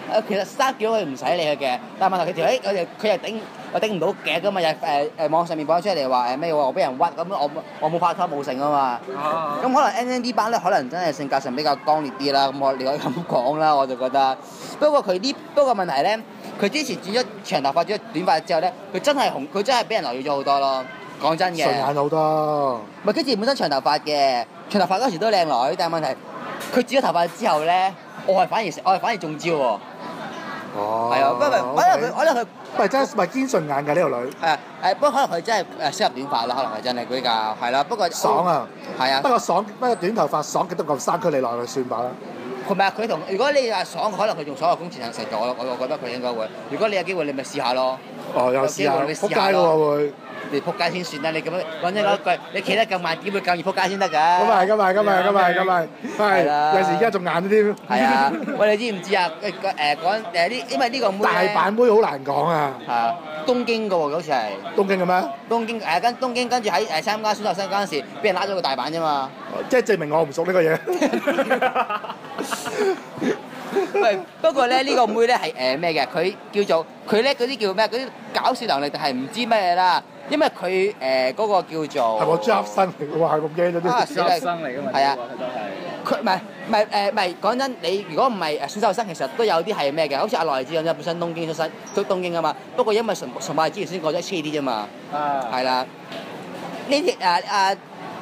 其實 staff 叫佢唔使理佢嘅，但係問題佢條佢又頂唔到嘅㗎嘛，又網上面講出嚟話咩我俾人屈咁，我冇拍拖冇成啊嘛。咁可能 NMB 班咧，可能真係性格上比較剛烈啲啦。咁你可以咁講啦，我就覺得。不過問題咧，佢之前轉咗長頭髮轉咗短髮之後咧，佢真係紅，佢真係俾人留意咗好多咯。講真嘅。順眼好多。唔係，佢自己本身長頭髮嘅，長頭髮嗰時都靚女，但係問題佢剪咗頭髮之後咧，我係反而中招喎。哦。係啊，不過可能佢。唔係真係堅順眼㗎呢條女。不過可能佢真係適合短髮啦，可能係真係比較係啦。不過爽啊。係啊。不過短頭髮爽極都咁山區你落去算吧啦。唔係佢同如果你話爽，可能佢仲爽過工錢行食咗，我覺得佢應該會。如果你有機會，你咪試下咯。哦，有試下。撲街嘅喎會。你撲街先算啦！你咁樣講真嗰句，你企得咁慢，點會咁易撲街先得㗎？咁係，係啦。有時而家仲晏添。係啊！喂，你知唔知啊？因為呢個妹大阪妹好難講啊。係啊，東京嘅喎，好似係。東京嘅咩？東京跟住喺參加選秀生嗰陣時，俾人拉咗個大阪啫嘛。即係證明我唔熟呢個嘢。喂，不過咧呢個妹咧係咩嘅？佢叫做佢咧嗰啲叫咩？嗰啲搞笑能力定係唔知咩啦？因為佢嗰個叫做係我 job 生嚟嘅喎，係咁驚咗啲 job 生嚟㗎嘛？係啊，佢唔係講真，你如果唔係選秀生，其實都有啲係咩嘅？好似阿羅麗子咁樣，本身東京出身，都東京啊嘛。不過因為崇拜之前先過咗車啲啫嘛。係啦，呢條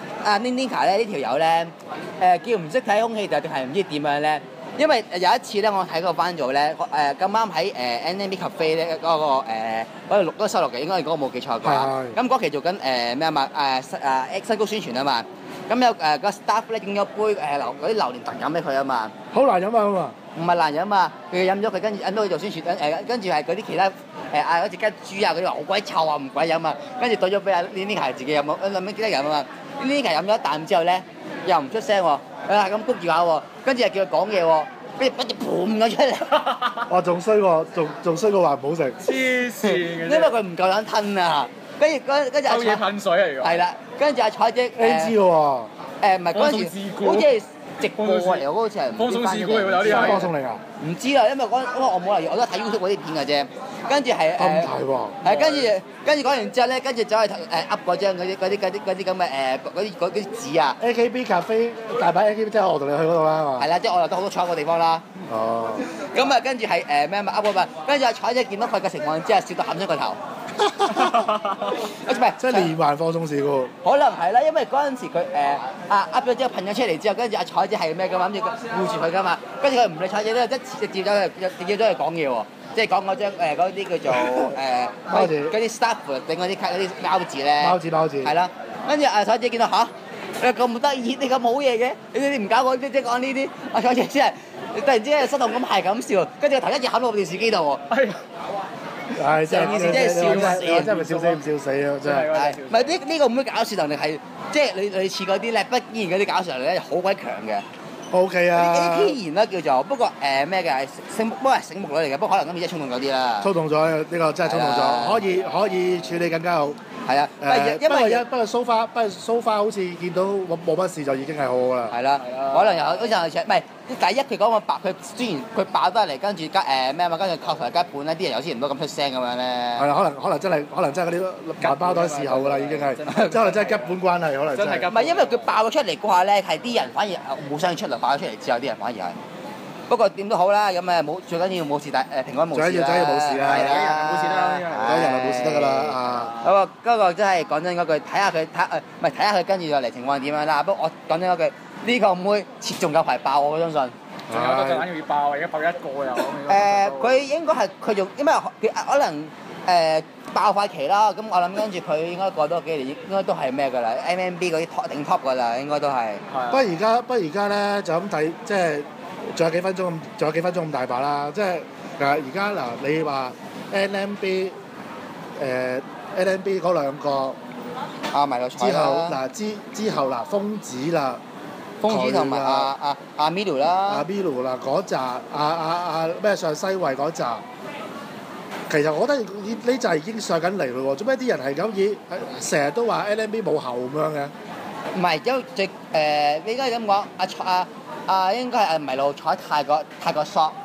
Ninka 咧呢條友咧叫唔識睇空氣，定係唔知點樣咧？因為有一次咧，我睇個班組咧，咁啱喺NMB Cafe 咧嗰度錄嗰個收錄嘅，應該嗰個冇記錯啩。咁嗰期做緊咩啊嘛？新高宣傳啊嘛。咁有個 staff 咧整咗杯嗰啲榴蓮特飲俾佢啊嘛。好難飲啊嘛。唔係難飲啊，佢飲咗佢跟住引到佢做宣傳，跟住係嗰啲其他嗰隻雞豬啊嗰啲話好鬼臭啊，唔鬼飲啊，跟住倒咗俾阿 Ninka 自己飲，諗緊記得飲啊嘛。Ninka 飲咗一啖之後咧，又唔出聲喎。咁谷住下喎，跟住又叫佢講嘢喎，跟住噗咗出嚟。哇！仲衰喎，仲衰過話唔好食。黐線嘅。因為佢唔夠膽吞啊，跟住阿臭嘢噴水嚟㗎。係啦，跟住阿彩姐知喎。唔係嗰陣時，好似係直播嚟，嗰好似係。放送事故嚟喎，有啲係。放送嚟㗎？唔知啊，因為我冇留意，我都睇 YouTube 嗰啲片㗎啫。跟住係咁大喎。係跟住講完之後咧，跟住走去噏嗰張嗰啲咁嘅嗰啲紙啊。AKB 咖啡大阪 AKB 即係我同你去嗰度啦，係嘛？係啦，即係我又得好多坐個地方啦。哦。咁啊，跟住係咩啊？噏嗰份，跟住阿彩姐見到佢嘅情況之後，笑到冚咗個頭。唔係，即係連環放送事故。可能係啦，因為嗰陣時佢噏咗之後噴咗出嚟之後，跟住阿彩姐係咩㗎嘛？諗住護住佢㗎嘛。跟住佢唔理彩姐咧，直接走去講嘢喎。即係講嗰張嗰啲叫做嗰啲 staff 整嗰啲卡嗰啲貓字咧，貓字係啦。跟住阿彩姐見到嚇，你咁得意，你咁冇嘢嘅，你唔搞我即係講呢啲。阿彩姐真係突然之間失控咁係咁笑，跟住個頭一直冚落電視機度喎。係真係笑死，真係笑死唔笑死啊！真係。係唔係呢個咁嘅搞笑能力係即係類似嗰啲咧，不依然嗰啲搞笑能力咧好鬼強嘅。O K 啊 ，A.K. 然啦叫做，不過咩嘅醒目女嚟嘅，不過可能今次真係衝動咗啲啦。衝動咗呢個真係衝動咗，可以處理更加好。係啊，不過 so far 好似見到冇乜事就已經係好好啦。係啦，可能有好似唔係第一佢講個佢雖然佢爆得嚟，跟住加咩啊嘛，跟住扣台加半咧，啲人有啲人都咁出聲咁樣咧。係啊，可能真係嗰啲麻包袋時候㗎啦，已經係，即係可能真係吉本關係，可能真係。唔係因為佢爆咗出嚟嗰下咧，係啲人反而冇聲出嚟，爆咗出嚟之後，啲人反而係。不過點都好啦，咁冇最緊要冇事，平安無事啦。最緊要冇事啦，係啦，冇事啦，有人就冇事得㗎啦啊！嗰個真係講真嗰句，睇下佢跟住落嚟情況點樣啦。不過我講真嗰句，呢個妹切仲有排爆我相信。仲有個緊要爆，而家爆一個又。佢應該係佢仲，因為佢可能爆發期啦。咁我諗跟住佢應該過多幾年，應該都係咩㗎啦 ？MMB 嗰啲頂 top 㗎啦，應該都係。不過而家咧就咁睇，即係。仲有幾分鐘咁大把啦，即係而家嗱，你話 NMB 嗰兩個埋落彩啦，之後嗱瘋子啦，瘋子同埋阿 Milu 啦，阿 Milu 啦嗰扎咩上西圍嗰扎，其實我覺得呢扎已經上緊嚟咯喎，做咩啲人係咁成日都話 NMB 冇後咁樣嘅？唔係，因為你應該咁講，應該係迷路坐太過 short，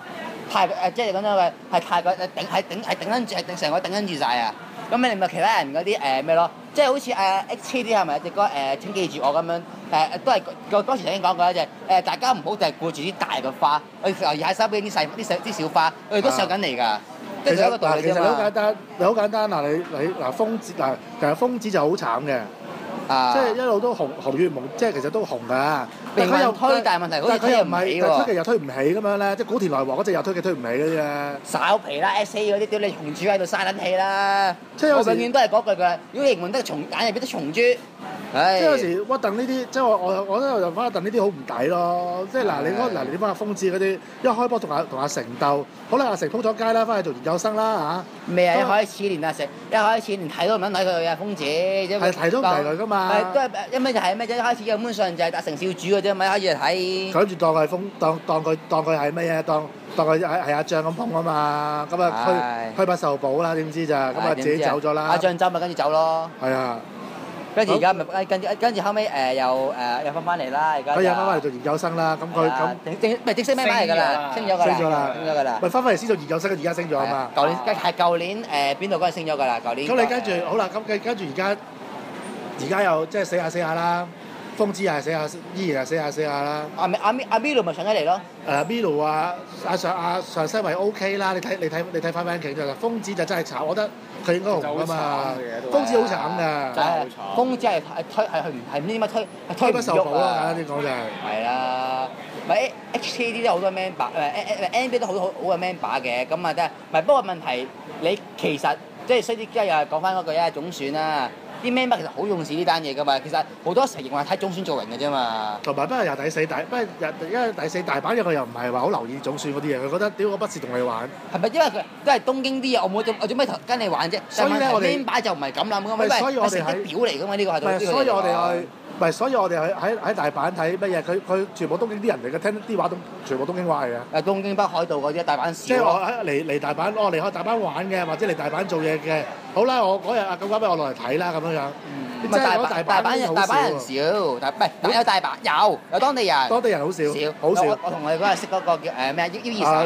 太即係講咗嘅係太過頂緊住係成個頂緊住晒啊！咁你咪其他人嗰啲咩咯？即係好似XT 啲係咪有隻歌請記住我咁樣都係個當時已經講過一隻大家唔好淨係顧住啲大嘅花，我哋踩手俾啲小花，我哋都上緊嚟㗎。 其實一個道理啫嘛。 好簡單嗱，你嗱瘋子嗱，其實瘋子就好慘嘅。即係一路都紅月夢，即係其實都紅㗎。但佢又推，但係問題好似佢又唔係， 推推極又推唔起咁樣咧。即係古田來和嗰隻又推極推唔起嘅啫。 稍皮啦 ，SA 嗰啲屌你紅豬喺度嘥撚氣啦。 即係有時我永遠都係嗰句㗎，如果你唔得蟲眼，就變得蟲豬。 即係有時屈鄧呢啲，即係我覺得就翻阿鄧呢啲好唔抵咯。即係嗱，你翻阿瘋子嗰啲，一開波同阿成鬥，好啦，阿成鋪咗街啦，翻去做研究生啦嚇。 未啊！一開始連阿成，一開始連睇都唔撚睇佢嘅瘋子， 係睇都唔睇佢㗎嘛。 都係因為就係咩啫？一開始根本上就係阿成少主嘅啫，咪開始睇。 跟住當佢係當佢係乜嘢？當佢係阿張咁捧啊嘛。咁啊虛不受補啦，點知咋？咁啊自己走咗啦。 阿張走咪跟住走咯。 係啊。 跟住而家咪跟住後尾又翻嚟啦，而家。 佢又翻嚟做研究生啦，咁佢咁正式咩翻嚟㗎啦？升咗㗎啦。 咪翻嚟先做研究生，而家升咗啊嘛。 舊年邊度嗰陣升咗㗎啦？舊年。 咁你跟住好啦，咁跟住而家又即係死下啦，瘋子又係死下，依然係死下啦。 阿 Milo 咪上咗嚟咯。 Milo 上西維 OK 啦，你睇翻 ranking 就瘋子就真係慘，我覺得佢應該紅啊嘛。瘋子好慘㗎。 真係好慘。 瘋子係唔知點解推不受補咯，簡單啲講就係。 係啦，咪 HKT 都好多 member，NBA 都好嘅 member 嘅，咁啊真係，咪不過問題你其實即係衰啲，今日又係講翻嗰句啊總選啦。啲 member 其實好重視呢單嘢㗎嘛，其實好多時認為睇總選做人嘅啫嘛。 同埋不過又第四大，因為第四大版嘅佢又唔係話好留意總選嗰啲嘢，佢覺得屌我不是同你玩。係咪因為佢都係東京啲嘢，我做咩跟你玩啫？ 所以咧我哋 member 就唔係咁諗㗎嘛， 所以我哋係表嚟㗎嘛呢個係。 所以我哋去。唔係，所以我哋喺大阪睇乜嘢？佢全部東京啲人嚟嘅，聽啲話都全部東京話嚟嘅。 東京北海道嗰啲大阪少。 即係我嚟大阪，我離開大阪玩嘅，或者嚟大阪做嘢嘅。好啦，我嗰日咁啱俾我落嚟睇啦，咁樣樣。 即係大阪人少，但有大阪有當地人。 當地人好少。好少。 我同你嗰日識嗰個叫咩啊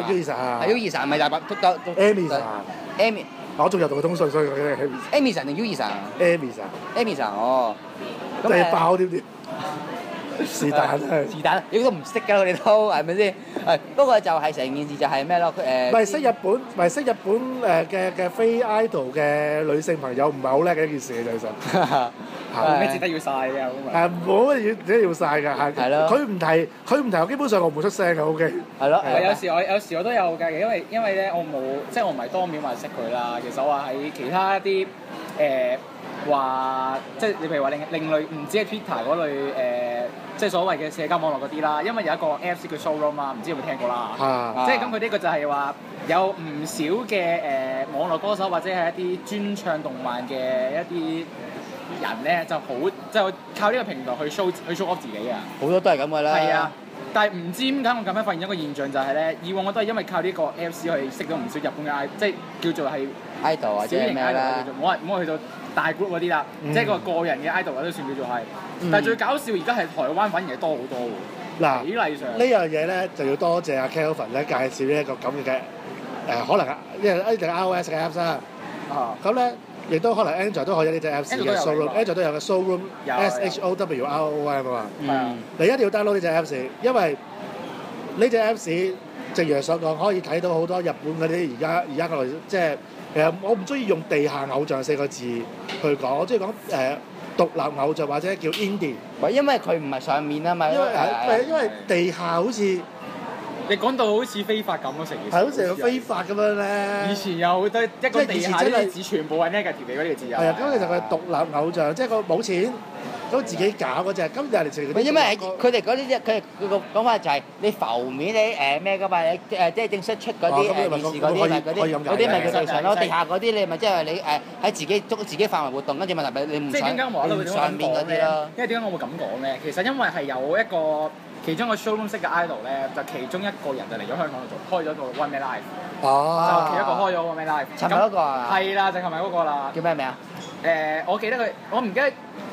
Uisa 咪大阪都 Amy。我仲有同佢通訊，所以佢係 Amy 定 Uisa。哦。 真係爆添啲，是但你都唔識㗎，我哋都係咪先？不過就係成件事就係咩咯？ 唔係識日本嘅非 idol 嘅女性朋友唔係好叻嘅一件事其實。 冇咩值得要晒嘅咁啊！ 冇乜嘢值得要晒㗎，係咯。佢唔提，基本上我唔會出聲嘅 OK。 係咯。 有時我都有㗎，因為咧我冇即係我唔係當面話識佢啦。其實我話喺其他一啲話即係你譬如話另類唔知係 Twitter 嗰類即係所謂嘅社交網絡嗰啲啦，因為有一個 Apps 叫 Showroom 啊，唔知有冇聽過啦？即係咁佢呢個就係話有唔少嘅網絡歌手或者係一啲專唱動漫嘅一啲人咧，就靠呢個平台去 show off 自己啊！ 好多都係咁㗎啦。係啊。 但係唔知點解我近排發現一個現象就係咧，以往我都係因為靠呢個 Apps 去識到唔少日本嘅即係叫做係 idol 或者咩啦， 唔好去到大 group 嗰啲啦，即係個人嘅 idol 都算叫做係。但係最搞笑而家係台灣反而係多好多喎。 嗱， 比例上呢樣嘢咧就要多謝阿 Kelvin 咧介紹呢一個咁嘅可能因為呢隻 iOS 嘅 Apps 啦。咁咧。亦都可能 Android 都可以呢隻 Apps 嘅 Showroom，Android 都有個 Showroom SHOWROOM 啊嘛。你一定要 download 呢隻 Apps，因為呢隻 Apps 正如所講，可以睇到好多日本嗰啲而家嘅即係我唔中意用地下偶像4個字去講，我中意講獨立偶像或者叫 indie。 因為佢唔係上面啊嘛。 因為地下好似。 你講到好似非法咁咯，成件事係好似非法咁樣咧。 以前有好多一個地下呢啲字全部係 negative 嚟嗰啲字啊。 係啊，咁其實佢係獨立偶像，即係佢冇錢，咁自己搞嗰隻。咁人哋成日因為佢哋嗰啲佢個講法就係你浮面你咩㗎嘛？你即係正式出嗰啲電視嗰啲咪嗰啲咪叫地上咯。地下嗰啲你咪即係你喺自己範圍活動，跟住問題你唔上面嗰啲咯。 因為點解我會咁講咧？其實因為係有一個。其中個 showroom 式嘅 idol 咧，就其中一個人就嚟咗香港度開咗個 One Man Live。就其中一個開咗 One Man Live。 尋日嗰個啊？ 係啦，就係咪嗰個啦？ 叫咩名啊？ 我記得佢，我唔記得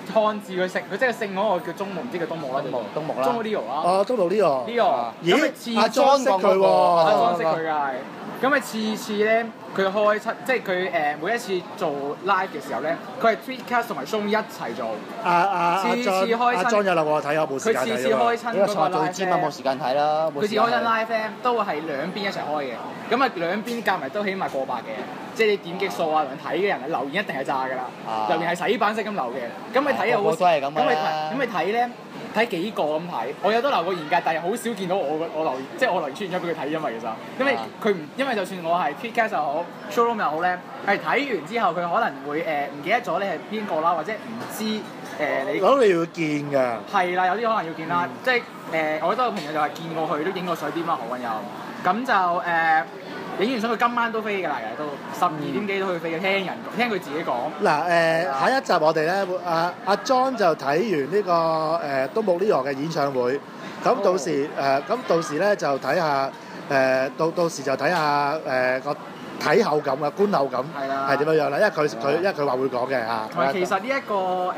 漢字佢姓，佢即係姓嗰個叫中木，唔知叫東木啦， 東木啦， 中木 Leo 啦。 哦，中路呢個。 Leo，咁咪次阿莊識佢喎。 阿莊識佢㗎係。咁咪次咧，佢開出即係佢每一次做 live 嘅時候咧，佢係 Tweetcast 同埋 Show 一齊做。次次開親。阿莊有啦，我睇下冇時間睇。佢次次開親嗰個 live 咧， 冇時間睇啦。 佢次開親 live 咧，都係兩邊一齊開嘅。咁啊兩邊夾埋都起碼過百嘅，即係你點擊數啊，同睇嘅人留言一定係炸㗎啦。留言係洗版式咁留嘅。咁你睇又好，咁你睇咧。睇幾個咁睇，我有都留過言㗎，但係好少見到我留言，即係我留言出現咗俾佢睇因為其實，因為就算我係 Tweetcast 又好 Showroom 又好咧，係睇完之後佢可能會唔記得咗你係邊個啦，或者唔知你。 我諗你要見㗎。係啦，有啲可能要見啦，即係我覺得個朋友就係見過佢，都影過相啲嘛，何韻友，咁就影完相佢今晚都飛㗎啦，都12點幾都去飛嘅，聽佢自己講。 嗱下一集我哋咧，阿莊就睇完呢個東木 Leo 嘅演唱會，咁到時咧就睇下到時就睇下個睇後感啊觀後感係點樣樣啦，因為佢話會講嘅嚇。 同埋其實呢一個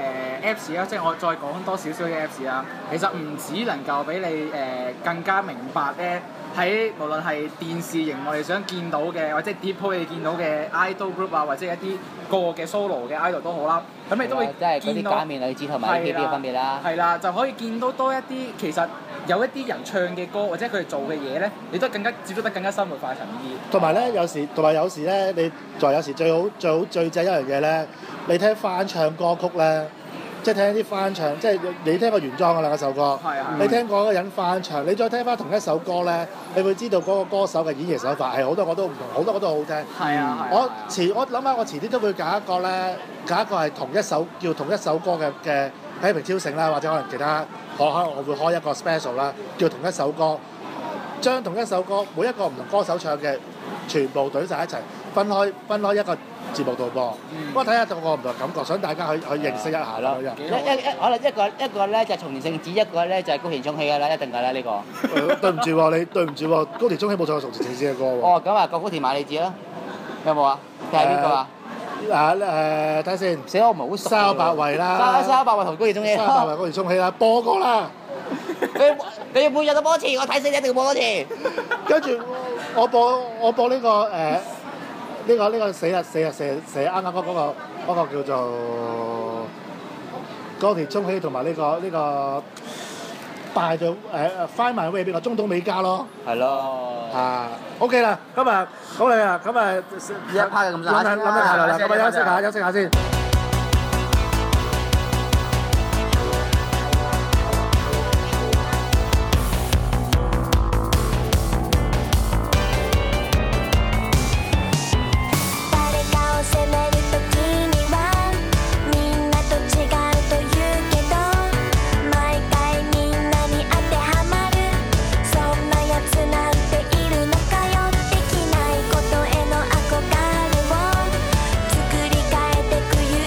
Apps 啦，即係我再講多少少嘅 Apps 啦，其實唔只能夠俾你更加明白咧。喺無論係電視熒我哋想見到嘅，或者碟鋪你見到嘅 idol group 啊，或者一啲個嘅 solo 嘅 idol 都好啦，咁你都會見到即係嗰啲假面女子同埋 AKB 嘅分別啦。 係啦，就可以見到多一啲其實有一啲人唱嘅歌或者佢哋做嘅嘢咧，你都更加接觸得更加生活化層面。 同埋咧，有時咧，你仲有時最正一樣嘢咧，你聽翻唱歌曲咧。即係聽啲翻唱，即係你聽過原裝㗎啦嗰首歌，你聽過嗰個人翻唱，你再聽翻同一首歌咧，你會知道嗰個歌手嘅演繹手法係好多個都唔同，好多個都好聽。我諗下，我遲啲都會揀一個係同一首歌嘅喺平超盛啦，或者可能其他可能我會開一個 special 啦，叫同一首歌，將同一首歌每一個唔同歌手唱嘅全部懟晒一齊，分開一個節目度播，不過睇下個唔同感覺，想大家去認識一下啦。 可能一個咧就係松田聖子，一個咧就係高田充希㗎啦，一定㗎啦呢個。 對唔住喎，你對唔住喎，高田充希冇唱過松田聖子嘅歌喎。 哦，咁啊，高田麻里子啦，有冇啊？係邊個啊？ 睇下先。 死我唔係好熟。 沙百惠啦。 沙百惠同高田充希。 沙百惠高田充希啦，播過啦。 你要每日都播一次，我睇死你一定要播多次。 跟住我播呢個呢個死啦啱啱嗰個叫做高田充希同埋呢個敗咗Find My Way 邊個中島美嘉咯。 係咯。 OK 啦，今日好你啦，咁啊一 part 咁諗得太耐啦，咁啊休息下先。 作り変えてく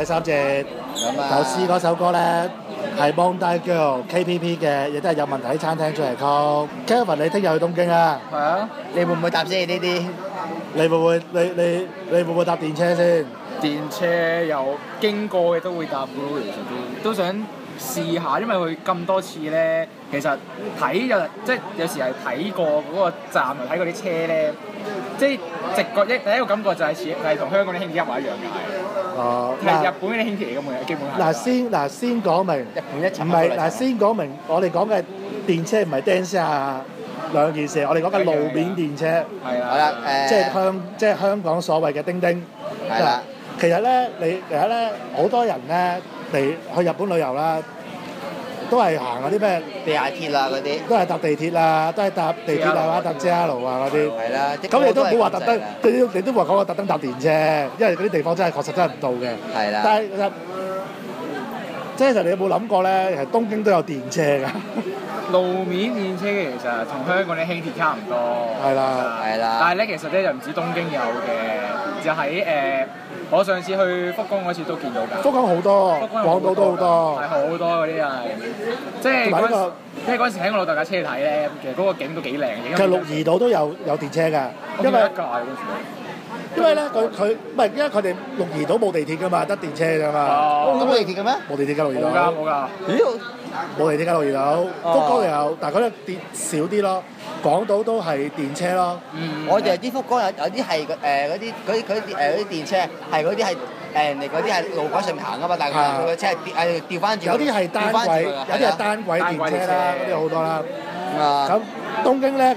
第三節。 咁啊， 頭先嗰首歌咧係 Monday Girl KPP 嘅，亦都係有問題喺餐廳主題曲。Kevin， 你聽日去東京啊？ 係啊， 你會唔會搭先呢啲？ 你會唔會你會唔會搭電車先？ 電車有經過嘅都會搭嘅咯，其實都想試下，因為佢咁多次咧，其實睇即係有時係睇過嗰個站，又睇過啲車咧，即係直覺第一個感覺就係同香港啲輕鐵一模一樣嘅係。 哦， 係日本嗰啲輕鐵嚟嘅嘛，基本係。 先講明， 日本一層唔係先講明，我哋講嘅電車唔係電車兩件事，我哋講緊路面電車。 係好啦， 即係香港所謂嘅叮叮。 係啦。 其實咧，好多人咧嚟去日本旅遊啦，都係行嗰啲咩地下鐵啦嗰啲， 都係搭地鐵啦，都係搭地鐵啊，或者搭 JR 啊嗰啲。 係啦。 咁你都唔好話特登，你都話講我特登搭電車，因為嗰啲地方真係確實真係唔到嘅。 係啦。 但係其實你有冇諗過咧？其實東京都有電車㗎。 路面電車其實同香港啲輕鐵差唔多。 係啦， 係啦。 但係咧，其實咧就唔止東京有嘅，就喺我上次去福岡嗰次都見到㗎。 福岡好多，廣島都好多。 係好多嗰啲係，即係嗰陣時喺我老豆架車睇咧，其實嗰個景都幾靚嘅。 其實鹿兒島都有電車㗎，因為咧佢唔係因為佢哋鹿兒島冇地鐵㗎嘛，得電車㗎嘛。 咁冇地鐵嘅咩？ 冇地鐵㗎鹿兒島。 冇㗎。 咦？冇地鐵㗎鹿兒島，福岡有，但係嗰啲電少啲咯。廣島都係電車咯。 我哋啲福岡有啲係嗰啲電車係嗰啲係人哋嗰啲係路軌上面行㗎嘛，但係佢個車係調翻轉。 有啲係單軌，有啲係單軌電車啦，嗰啲好多啦。咁東京咧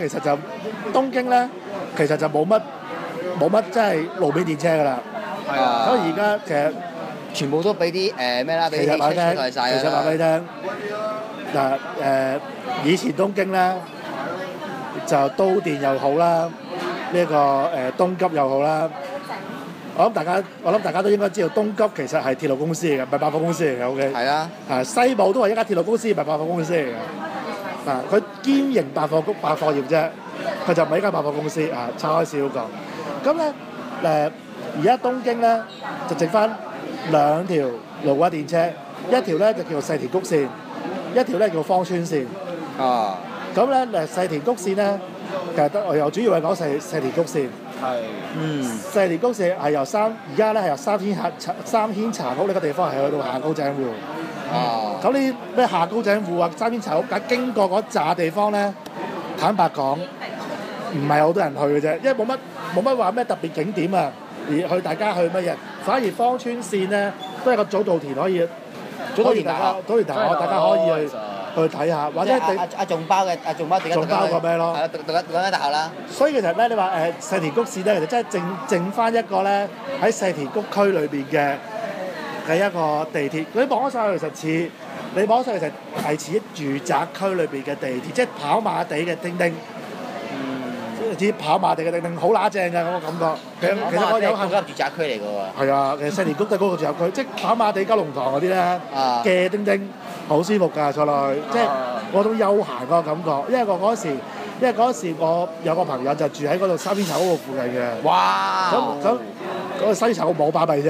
其實就冇乜即係路面電車㗎啦。 係啊。 所以而家其實全部都俾啲咩啦，俾啲車取代晒啦。 其實話俾你聽，嗱以前東京咧就都電又好啦，呢個東急又好啦。我諗大家都應該知道，東急其實係鐵路公司嚟嘅，唔係百貨公司嚟嘅。OK。係啊。 西武都係一家鐵路公司，唔係百貨公司嚟嘅。佢兼營百貨業啫，佢就唔係一間百貨公司啊，拆開少講。咁咧而家東京咧就剩翻兩條路軌電車，一條咧就叫做世田谷線，一條咧叫芳村線。 啊。 咁咧世田谷線咧，其實我又主要係講世田谷線。 係。 世田谷線係而家咧係由三軒茶屋呢個地方係去到下高井戶。 哦。 咁呢咩下高井戶啊、三軒茶屋，經過嗰紮地方咧，坦白講唔係好多人去嘅啫，因為冇乜話咩特別景點啊，而大家去乜嘢？反而芳村線咧都係個早稻田可以，早稻田大家可以去睇下，或者阿仲包嘅阿仲包第一仲包個咩咯？ 係啦，讀緊大學啦。 所以其實咧，你話世田谷線咧，其實真係剩翻一個咧喺世田谷區裏邊嘅一個地鐵。你望上去其實似，你望上去其實係似住宅區裏邊嘅地鐵，即係跑馬地嘅叮叮。似跑馬地嘅叮叮，好乸正㗎嗰個感覺。其實我有幸住宅區嚟㗎喎。係啊，其實世田谷都係嗰個住宅區，即係跑馬地九龍塘嗰啲咧嘅叮叮，好舒服㗎坐落去，即係嗰種休閒嗰個感覺。因為嗰時我有個朋友就住喺嗰度三軒茶屋附近嘅。 哇！ 咁嗰個三軒茶屋冇巴閉啫。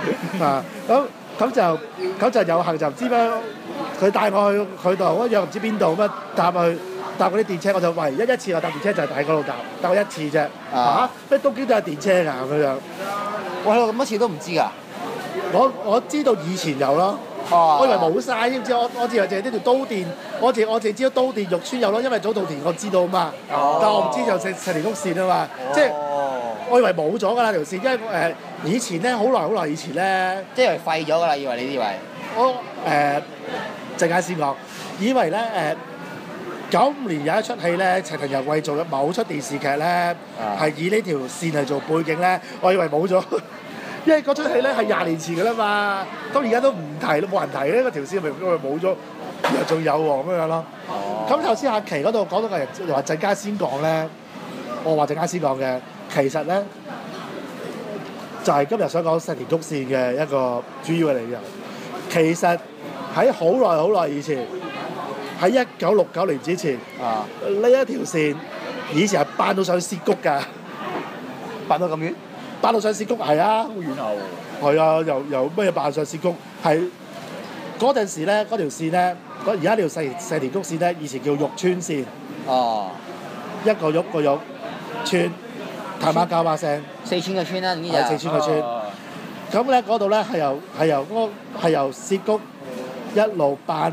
咁就有幸就唔知咩，佢帶我去佢度，我約唔知邊度咁樣搭嗰啲電車，我就唯一次我搭電車就係喺嗰度搭過一次啫。咩東京都有電車㗎咁樣。 我喺度咁多次都唔知㗎。 我知道以前有咯。我以為冇晒，知唔知？我以為淨係呢條都電，我淨知道都電玉村有咯，因為早稻田我知道嘛。但我唔知就世田谷線啊嘛。即係我以為冇咗㗎啦條線，因為以前咧好耐以前咧， 即係廢咗㗎啦，你以為？ 我陣間先講，以為咧95年有一出戲咧，齊藤由貴做嘅某出電視劇咧，係以呢條線嚟做背景咧，我以為冇咗，因為嗰出戲咧係20年前㗎啦嘛，咁而家都唔提都冇人提呢嗰條線咪冇咗，又仲有喎咁樣咯。咁頭先阿琪嗰度講到個人話陣間先講咧，我話陣間先講嘅，其實咧就係今日想講世田谷線嘅一個主要嘅理由。其實喺好耐以前。喺1969年之前，呢一條線以前係扮到上涉谷㗎， 扮到咁遠， 八路上市谷係啊， 都遠後係啊，由咩八路上市谷係嗰陣時咧，嗰條線咧，而家呢條細田谷線咧，以前叫玉川線， 哦， 一個玉個玉村，太馬交把聲， 四川嘅村啦，呢係四就川個村。咁咧嗰度咧係由涉谷一路扮，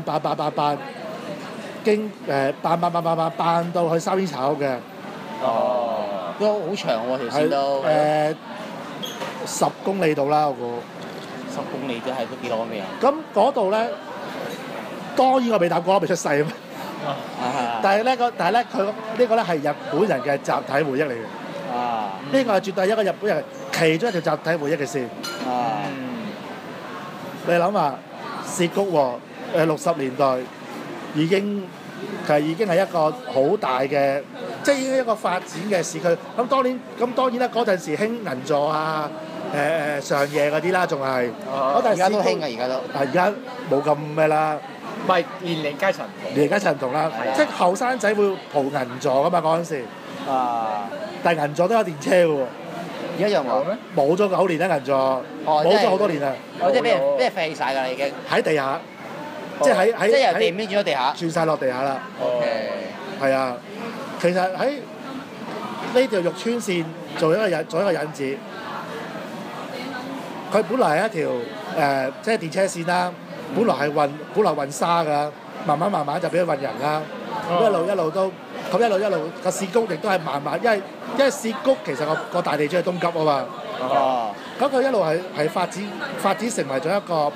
經扮到去三邊炒嘅。 哦， 都好長喎條線都。 10公里度啦，我估。 10公里都係都幾多咩啊？ 咁嗰度咧，當然我未搭過，未出世啊嘛。但係咧佢呢個咧係日本人嘅集體回憶嚟嘅。 啊， 呢個係絕對係一個日本人其中一條集體回憶嘅線。 啊， 你諗下，涉谷喎，60年代已經係一個好大嘅，即係已經一個發展嘅市區。咁當然啦，嗰陣時興銀座啊，上夜嗰啲啦，仲係。 而家都興啊，而家都。 而家冇咁咩啦。 唔係年齡階層， 年齡階層唔同啦，即係後生仔會蒲銀座噶嘛嗰陣時。 啊！ 但係銀座都有電車嘅喎。 而家有冇咩？ 冇咗9年啦，銀座。冇咗好多年啦。 哦，即係俾人廢晒㗎啦，已經。 喺地下，即係喺即係由地面轉咗地下。 轉晒落地下啦。 OK。 係啊，其實喺呢條玉川線做一個引子，佢本來係一條即係電車線啦，本來運沙㗎，慢慢就俾佢運人啦，一路都咁一路個市谷亦都係慢慢，因為市谷其實個大地主係東急啊嘛。 哦。 咁佢一路係發展成為咗一個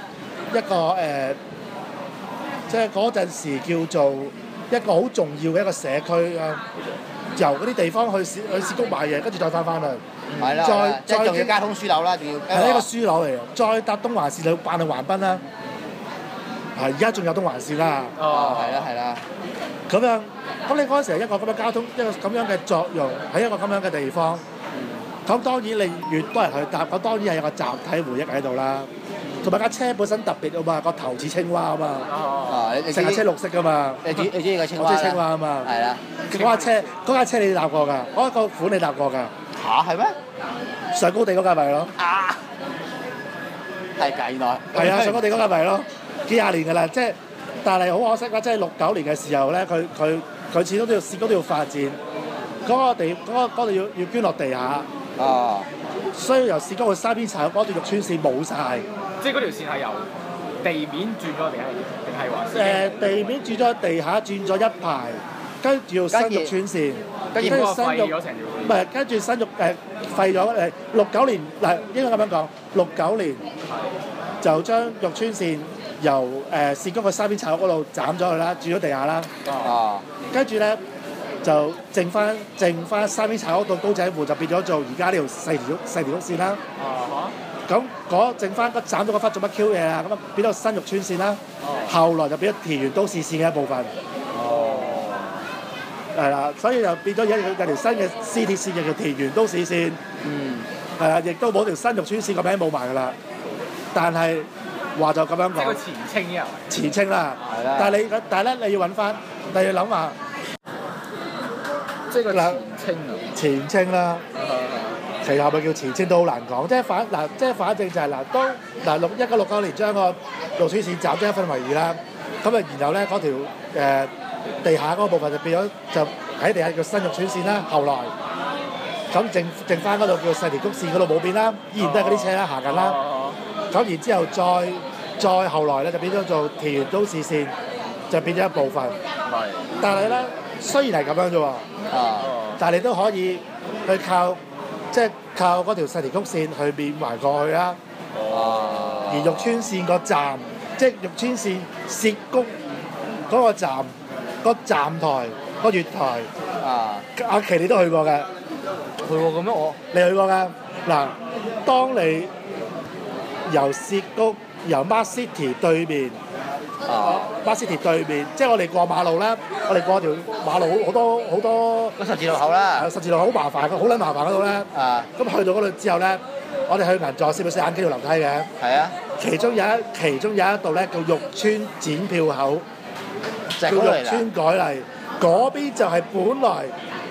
即係嗰陣時叫做一個好重要嘅一個社區啊，由嗰啲地方去市谷買嘢，跟住再翻去。 係啦，即係仲要交通樞紐啦，仲要。 係一個樞紐嚟嘅，再搭東環線去扮去橫濱啦。而家仲有東環線啦。 哦，係啦。 咁樣，咁你嗰陣時係一個咁嘅交通，一個咁樣嘅作用，喺一個咁樣嘅地方。咁當然你越多人去搭，咁當然係有個集體回憶喺度啦。同埋架車本身特別啊嘛，個頭似青蛙啊嘛。 哦， 成架車綠色噶嘛。 你中意個青蛙？ 我中意青蛙啊嘛。 係啦。 嗰架車你搭過㗎？嗰個款你搭過㗎？ 嚇係咩？ 上高地嗰架咪咯。 啊！係㗎，原來。 係啊，上高地嗰架咪咯，幾廿年㗎啦，即係，但係好可惜啦，即係69年嘅時候咧，佢始終都要市區都要發展，嗰度要捐落地下。 哦。 所以由市區去沙邊茶嗰段玉川線冇晒。 即係嗰條線係由地面轉咗定係話？ 地面轉咗地下，轉咗一排，跟住新玉川線， 跟住廢咗成條。 唔係，跟住新玉廢咗69年嗱，應該咁樣講，69年就將玉川線由市區去沙邊茶嗰度斬咗佢啦，轉咗地下啦。 哦。跟住咧就剩翻沙邊茶嗰度高仔湖就變咗做而家呢條細條谷線啦。咁剩翻嗰斬咗嗰忽做乜 Q 嘢啊？咁啊變咗新玉川線啦。後來就變咗田園都市線嘅一部分。係啦，所以就變咗有條新嘅私鐵線，叫田園都市線。係啊，亦都冇條新玉川線個名冇埋㗎啦。但係話就咁樣講。 即係個前清啊。 前清啦。 係啦。 但係咧，你要揾翻，你要諗下。 即係個前清啊。 前清啦。其後咪叫前清都好難講，即係反正就係當1969年將個玉川線斬咗1分為2啦，咁啊然後咧嗰條地下嗰部分就變咗就喺地下叫新玉川線啦。後來咁剩翻嗰度叫細田谷線嗰度冇變啦，依然都係嗰啲車啦行緊啦。咁然之後再後來咧就變咗做田園都市線，就變咗一部分。係。但係咧雖然係咁樣啫喎，但係你都可以去靠嗰條細田谷線去緬懷過去啦。而玉川線個站，即係玉川線涉谷嗰個站，個站台、個月台，阿琪你都去過㗎。 去過咁樣你去過㗎？嗱，當你由涉谷由 Mark City 對面。Mark City 對面，即係我哋過馬路咧，我哋過條馬路好多個十字路口啦。 十字路口好麻煩嘅，好撚麻煩嗰度咧。咁去到嗰度之後咧，我哋去銀座試唔試眼幾條樓梯嘅？係啊。其中有一度咧叫玉川展票口，叫玉川改嚟，嗰邊就係本來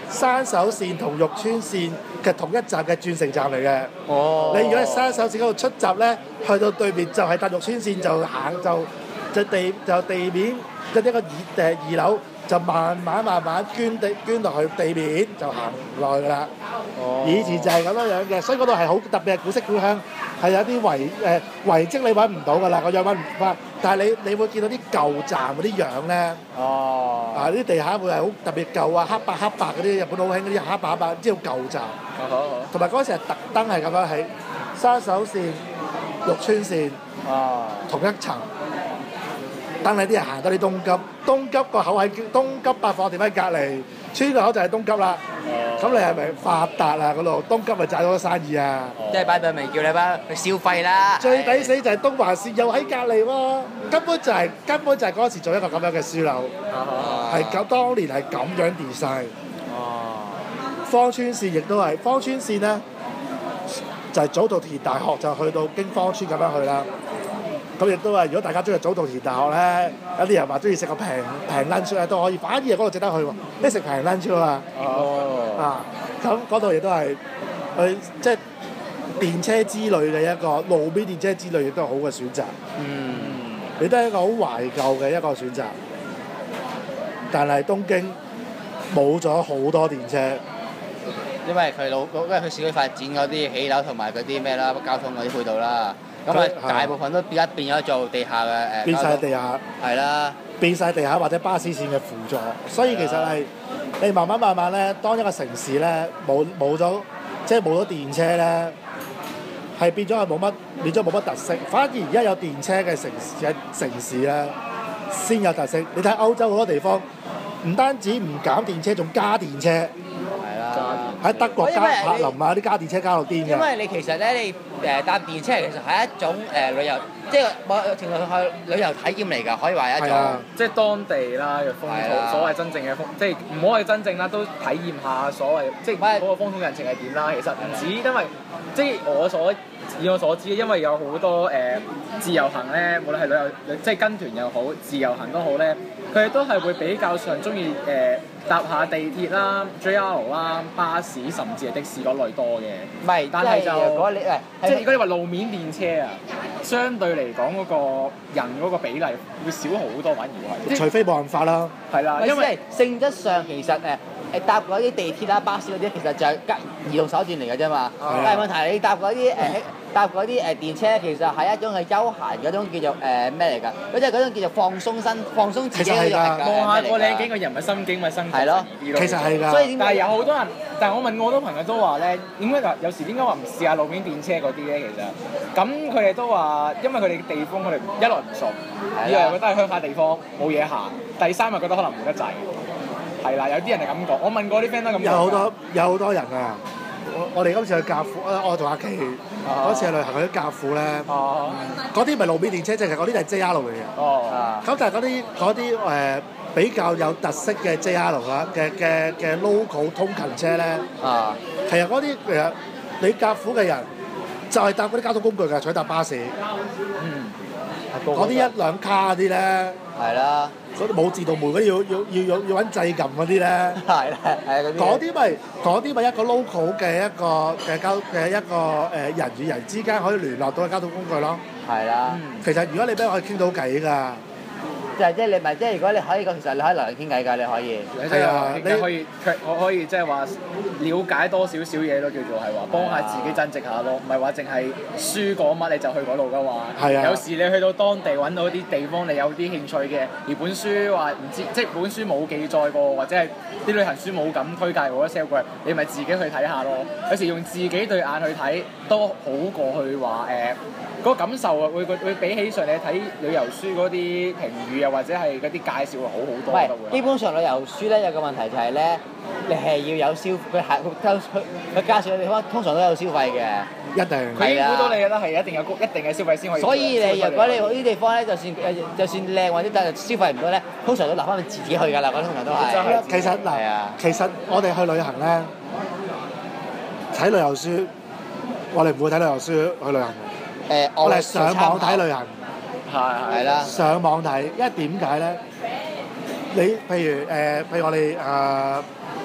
山手線同玉川線嘅同一站嘅轉乘站嚟嘅。 哦你如果喺山手線嗰度出閘咧，去到對面就係搭玉川線就行就地面即係呢個二樓就慢慢捐落去地面就行落去㗎啦。以前就係咁樣嘅，所以嗰度係好特別嘅古色古香，係有啲遺跡你揾唔到㗎啦，個樣揾唔翻。但係你會見到啲舊站嗰啲樣咧，啲地下會係好特別舊啊，黑白嗰啲日本好興嗰啲黑白，知道舊站。同埋嗰陣時係特登係咁樣喺山手線、玉川線同一層。等你啲人行到啲東急個口喺東急百貨店喺隔離，村個口就係東急啦。咁你係咪發達啊？嗰度東急咪賺咗生意啊！ 即係擺到明叫你班去消費啦。 最抵死就係東華線又喺隔離喎，根本就係嗰時做一個咁樣嘅樞紐，係咁當年係咁樣 design。芳村線亦都係，芳村線咧就係早稻田大學就去到經芳村咁樣去啦。咁亦都係，如果大家中意早稻田大學咧，有啲人話中意食個平 lunch 咧都可以，反而嗰度值得去喎，你食平 lunch 啊嘛。咁嗰度亦都係去即係電車之類嘅一個路邊電車之類亦都係好嘅選擇。你都係一個好懷舊嘅一個選擇。但係東京冇咗好多電車， 因為佢市區發展嗰啲起樓同埋嗰啲咩啦，交通嗰啲配套啦。咁啊，大部分都變咗做地下嘅變晒地下， 係啦， 變晒地下或者巴士線嘅輔助，所以其實係你慢慢咧，當一個城市咧冇咗即係冇咗電車咧，係變咗冇乜特色。反而而家有電車嘅城市咧先有特色。你睇歐洲好多地方，唔單止唔減電車，仲加電車。喺德國加柏林啊啲加電車加到癲嘅。 因為你其實咧，你搭電車其實係一種旅遊，即係某程度上去旅遊體驗嚟㗎，可以話一種。 即係當地啦嘅風土，所謂真正嘅風，即係唔好係真正啦，都體驗下所謂即係嗰個風土人情係點啦。其實唔止，因為即係以我所知，因為有好多自由行咧，無論係旅遊即係跟團又好，自由行都好咧，佢哋都係會比較上中意搭下地鐵啦、JR 啦、巴士，甚至係的士嗰類多嘅。 唔係， 但係就如果你即係如果你話路面電車啊，相對嚟講嗰個人嗰個比例會少好多，反而係。 除非冇辦法啦。 係啦，因為性質上其實搭嗰啲地鐵啦、巴士嗰啲，其實就係移動手段嚟嘅啫嘛。但係問題你搭嗰啲電車，其實係一種係休閒嗰種叫做咩嚟㗎？嗰即係嗰種叫做放鬆自己嘅望下個靚景，個人咪心境咪生活。 係咯， 其實係㗎。 所以但係有好多人，但係我問過好多朋友都話咧，點解有時點解話唔試下路面電車嗰啲咧？其實咁佢哋都話，因為佢哋地方佢哋一來唔熟，二來覺得係鄉下地方冇嘢行，第三又覺得可能悶得滯。係啦，有啲人係咁講，我問過啲 friend 都咁講。 有好多人啊！我哋今次去甲府，我同阿琪嗰次去旅行去啲甲府咧，嗰啲唔係路面電車，即係嗰啲係 JR 嚟嘅。咁但係嗰啲比較有特色嘅 JR 啦嘅 local 通勤車咧，其實嗰啲其實你甲府嘅人就係搭嗰啲交通工具㗎，除咗搭巴士。嗰啲一兩卡嗰啲咧，係啦，嗰啲冇自動門嗰啲要揾掣撳嗰啲咧，係啦，係嗰啲。嗰啲咪一個 local 嘅一個人與人之間可以聯絡到嘅交通工具咯。係啦，其實如果你俾我可以傾到偈㗎。即係你咪即係如果你可以其實你可以留嚟傾偈㗎，你可以。係啊， 我可以即係話了解多少少嘢咯，叫做係話幫下自己增值下咯，唔係話淨係書講乜你就去嗰度㗎嘛。係啊。有時你去到當地揾到啲地方你有啲興趣嘅，而本書話唔知即係本書冇記載過，或者係啲旅行書冇咁推介或者 sell 過，你咪自己去睇下咯。有時用自己對眼去睇都好過去話嗰個感受啊，會比起上你睇旅遊書嗰啲評語啊，或者係嗰啲介紹會好好多都會。 基本上旅遊書咧有個問題就係咧，你係要有消費，佢介紹嘅地方通常都有消費嘅。 一定。 佢已經估到你覺得係一定有一定嘅消費先可以。 所以你如果你去啲地方咧，就算靚或者但係消費唔到咧，通常都留翻你自己去㗎啦，嗰通常都係。 其實我哋去旅行咧，睇旅遊書，我哋唔會睇旅遊書去旅行。我哋上網睇旅行，係啦，上網睇，因為點解咧？你譬如我哋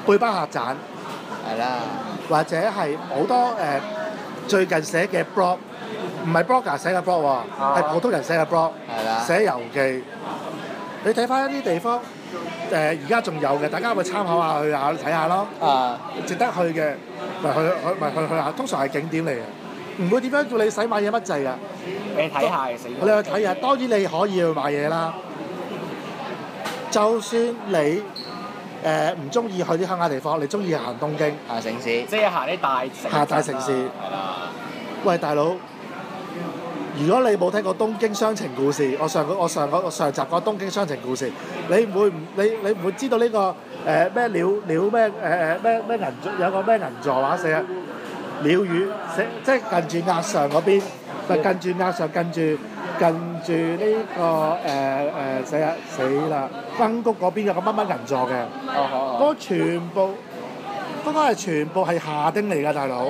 背包客棧， 係啦， 或者係好多最近寫嘅 blog， 唔係 blogger 寫嘅 blog 喎，係普通人寫嘅 blog， 係啦， 寫遊記。你睇翻一啲地方，而家仲有嘅，大家咪參考下去下睇下咯。值得去嘅，咪去下，通常係景點嚟嘅，唔會點樣叫你使買嘢乜滯㗎。 你睇下死。 你去睇下，當然你可以去買嘢啦。就算你唔中意去啲鄉下地方，你中意行東京城市， 即係行啲大城。 行大城市。 係啦。 喂，大佬，如果你冇聽過《東京雙情故事》，我上集講東京雙情故事，你唔會知道呢個咩鳥咩咩銀座有個咩銀座話死啊！鳥語即係近住壓上嗰邊，咪近住壓上近住呢個死啦！軍谷嗰邊有個乜乜銀座嘅，嗰個全部係夏丁嚟㗎，大佬。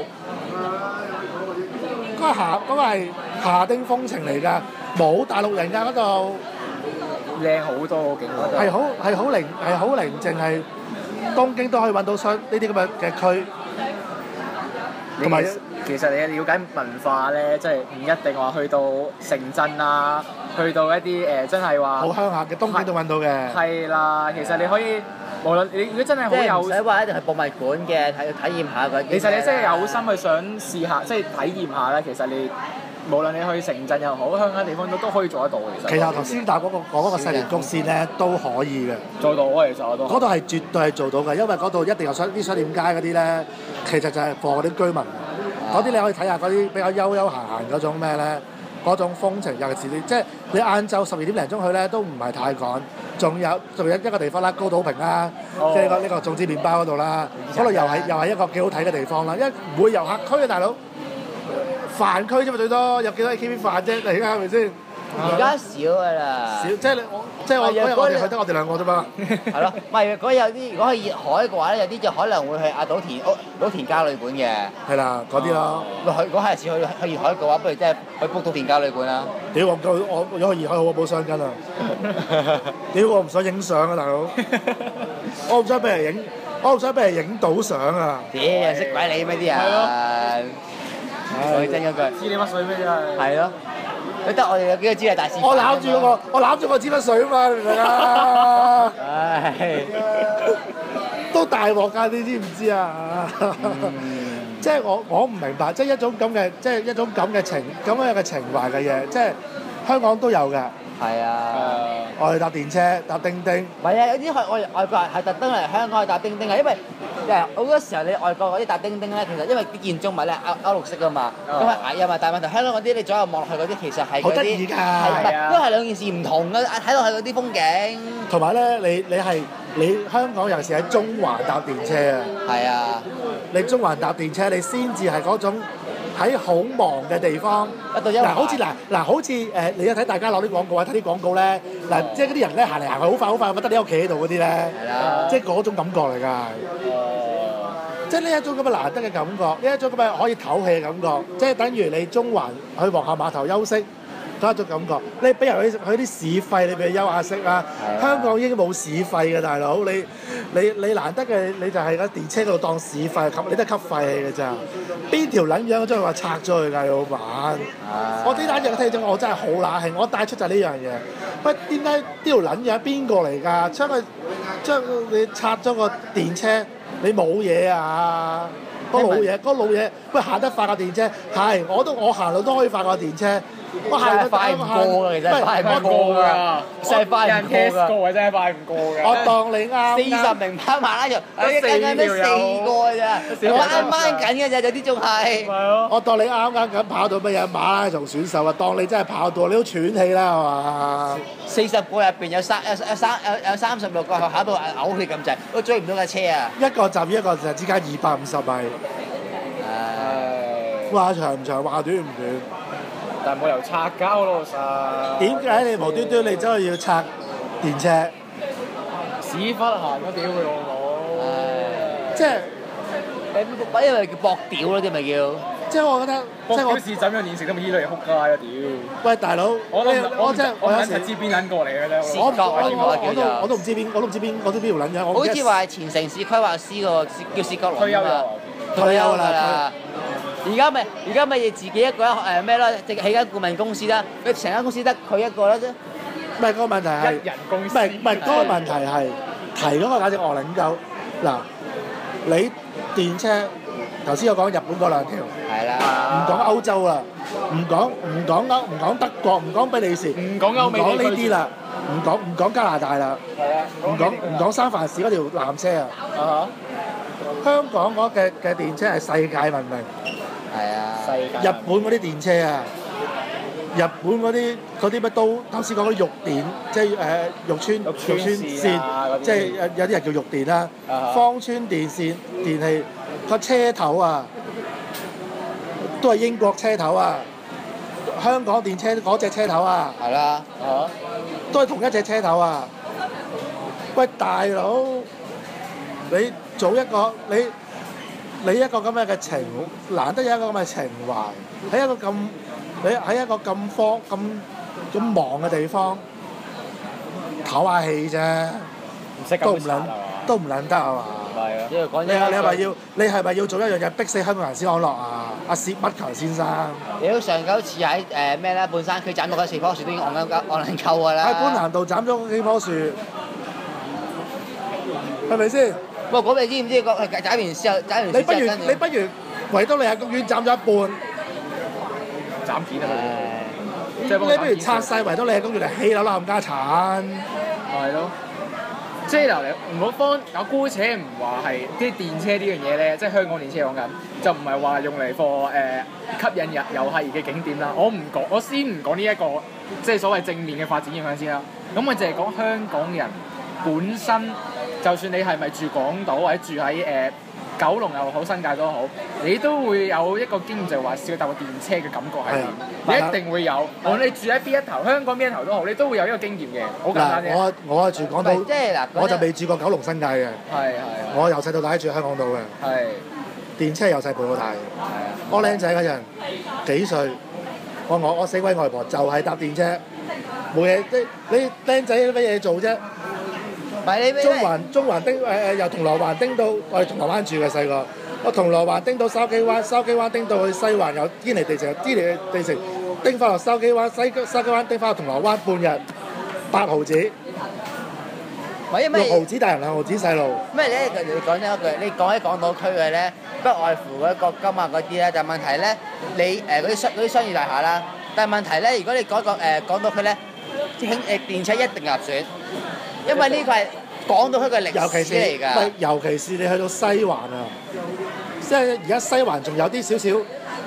嗰個係夏丁風情嚟㗎，冇大陸人㗎嗰度。 靚好多個景嗰度。 係好寧靜，係東京都可以揾到呢啲咁嘅區。同埋其實你了解文化咧，即係唔一定話去到城鎮啊，去到一啲真係話好鄉下嘅東京都揾到嘅。係啦，其實你可以無論你如果真係好有， 唔使話一定係博物館嘅，體驗下嗰啲。 其實你真係有心去想試下，即係體驗下咧。其實你無論你去城鎮又好，鄉下地方都可以做得到。其實頭先打嗰個細連谷線咧都可以嘅。做到啊，其實我都。嗰度係絕對係做到嘅，因為嗰度一定有啲商店街嗰啲咧，其實就係放嗰啲居民。嗰啲你可以睇下嗰啲比較悠閒嗰種咩咧，嗰種風情，尤其是即係你晏晝12點零鐘去咧，都唔係太趕。仲有一個地方啦，高島平啦，即係呢個種子麵包嗰度啦，嗰度又係一個幾好睇嘅地方啦，因為唔會遊客區啊，大佬，飯區啫嘛，最多有幾多 AKB 飯啫，而家係咪先？ 而家少㗎啦， 少即係我嗰日我哋去得我哋兩個啫嘛。係咯， 唔係如果有啲如果去熱海嘅話咧，有啲就可能會去阿島田家旅館嘅。 係啦，嗰啲咯。 如果下次去熱海嘅話，不如即係去 book 島田家旅館啦。 屌我如果去熱海好啊，冇雙筋啊！屌我唔想影相啊，大佬！我唔想俾人影到相啊！ 屌人識鬼你咩啲人？係咯。講真嗰句。 知你乜水咩真係？ 係咯。得我哋有幾個知係大師。 我攬住個支筆水啊嘛，你明唔明啊？ 唉， 都大鑊㗎，你知唔知啊？即係我唔明白，即係一種咁嘅情懷嘅嘢，即係香港都有㗎。係啊，我哋搭電車搭叮叮。 唔係啊，有啲外國人係特登嚟香港去搭叮叮嘅，因為好多時候你外國嗰啲搭叮叮咧，其實因為啲建築物咧歐綠色㗎嘛，咁係矮啊嘛，但係問題香港嗰啲你左右望落去嗰啲其實係好得意㗎， 都係兩件事唔同嘅，睇落去嗰啲風景。 同埋咧，你香港尤其是喺中環搭電車啊， 係啊， 你中環搭電車你先至係嗰種。喺好忙嘅地方，好似你有睇大家攞啲廣告啊，睇啲廣告咧，即係嗰啲人咧行嚟行去好快，覺得你屋企喺度嗰啲咧，即係嗰種感覺嚟㗎，即係呢一種咁嘅難得嘅感覺，呢一種咁嘅可以唞氣嘅感覺，即係等於你中環去皇后碼頭休息。嗰一種感覺，你俾人去啲市費，你俾佢休下息啊！香港已經冇市費嘅大佬，你難得嘅你就係喺電車嗰度當市費，你都係吸廢氣嘅咋？邊條撚樣將佢話拆咗佢㗎，老闆？我呢單嘢聽咗，我真係好乸興，我帶出就係呢樣嘢。喂，點解呢條撚樣邊個嚟㗎？將你拆咗個電車，你冇嘢啊？嗰老嘢，喂行得快個電車，係我行路都可以快過電車。我係快唔過㗎，其實快唔過㗎， 真係快唔過㗎， 真係快唔過㗎。 我當你啱 40名跑馬拉松，一間都4個㗎咋，我掹緊㗎咋，有啲仲係。 我當你啱咁跑到乜嘢馬拉松選手啊？當你真係跑到你都喘氣啦，係嘛 ？40個入邊有36個考到嘔血咁滯，都追唔到架車啊！ 一個站與一個站之間250米。話長唔長，話短唔短。 但係冇由拆交咯，實。 點解你無端端你真係要拆電車？ 屎忽行都屌佢老母！ 即係因為叫搏屌咯，啲咪叫。 即係我覺得，即係我表示怎樣練成都冇依類撲街啊屌！ 喂大佬，我真係我有時知邊撚過嚟嘅咧， 我都唔知邊條撚樣， 好似話係前城市規劃師個叫薛國龍啊嘛， 退休啦。 而家咪自己一個咩咯，即係起間顧問公司啦，佢成間公司得佢一個啦啫。 唔係嗰個問題係， 一人公司唔係嗰個問題係提嗰個價值惡撚鳩。嗱，你電車頭先我講日本嗰兩條， 係啦， 唔講歐洲啦，唔講德國，唔講比利時， 唔講歐美呢啲啦，唔講加拿大啦，唔講三藩市嗰條纜車啊。香港嗰嘅電車係世界聞名。 係啊， 日本嗰啲電車啊，日本嗰啲乜都頭先講嗰啲玉電，即係玉川線，即係有啲人叫玉電啦，芳村電線電器個車頭啊，都係英國車頭啊，香港電車嗰隻車頭啊， 係啦， 都係同一隻車頭啊。喂大佬，你做一個你一個咁樣嘅難得有一個咁嘅情懷，喺一個咁忙嘅地方唞下氣啫，都唔撚得啊嘛！ 因為講你係咪要做一樣嘢逼死香港人先安樂啊？阿薛乜球先生， 屌上九次喺咩咧？半山區斬到嗰4棵樹都已經按撚夠㗎啦！ 喺觀塘道斬咗幾棵樹，係咪先？ 不過你知唔知個斬完之後你不如維多利亞公園斬咗一半， 斬片啊！ 你不如拆晒維多利亞公園嚟起樓啦，冚家產。 係咯，即係嗱，你唔好幫我姑且唔話係啲電車呢樣嘢咧，即係香港電車講緊，就唔係話用嚟貨吸引遊客嘅景點啦。我先唔講呢一個即係所謂正面嘅發展影響先啦。咁我淨係講香港人本身。就算你係咪住港島或者住喺九龍又好新界都好，你都會有一個經驗就係話試過搭過電車嘅感覺係點？你一定會有。無論你住喺邊一頭，香港邊一頭都好，你都會有呢個經驗嘅。好簡單啫。 我係住港島， 即係嗱， 我就未住過九龍新界嘅。 係。 我由細到大住香港島嘅。 係。 電車由細陪我大。我僆仔嗰陣幾歲？我死鬼外婆就係搭電車，冇嘢。你僆仔有乜嘢做啫？中環丁由銅鑼灣丁到我哋銅鑼灣住嘅細個，我銅鑼灣丁到筲箕灣，筲箕灣丁到去西環，由堅尼地城丁翻落筲箕灣，筲箕灣丁翻落銅鑼灣半日，8毫子，6毫子大人，2毫子細路。 咩咧？你講真一句，你講喺港島區嘅咧，不外乎嗰啲國金啊嗰啲咧，但係問題咧，你嗰啲商業大廈啦，但係問題咧，如果你講港島區咧，電車一定入選。因為呢個係講到佢嘅歷史嚟㗎， 尤其是你去到西環啊，即係而家西環仲有啲少少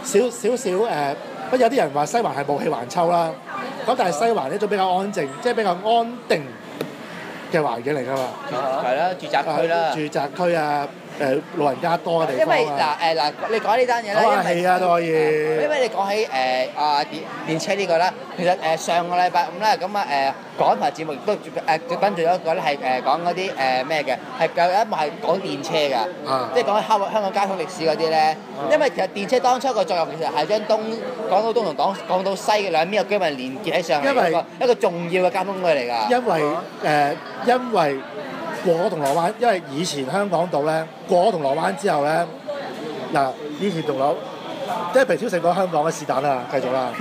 有啲人話西環係霧氣環秋啦，咁但係西環呢種比較安靜，即係比較安定嘅環境嚟㗎嘛。 係啦，住宅區啦。 住宅區啊，老人家多嘅地方啊。 因為嗱你講呢單嘢啦， 講下氣啊都可以。 因為你講起電車呢個啦，其實上個禮拜五咧咁港台節目亦都跟住咗一個咧係講嗰啲咩嘅，係有一幕係講電車㗎，即係講香港交通歷史嗰啲咧。因為其實電車當初個作用其實係將港島東同港島西嘅兩邊嘅居民連結喺上嚟一個重要嘅交通工具嚟㗎。 因為過咗銅鑼灣，因為以前香港島咧過咗銅鑼灣之後咧，嗱以前銅鑼即係皮超成個香港嘅是但啦，繼續啦。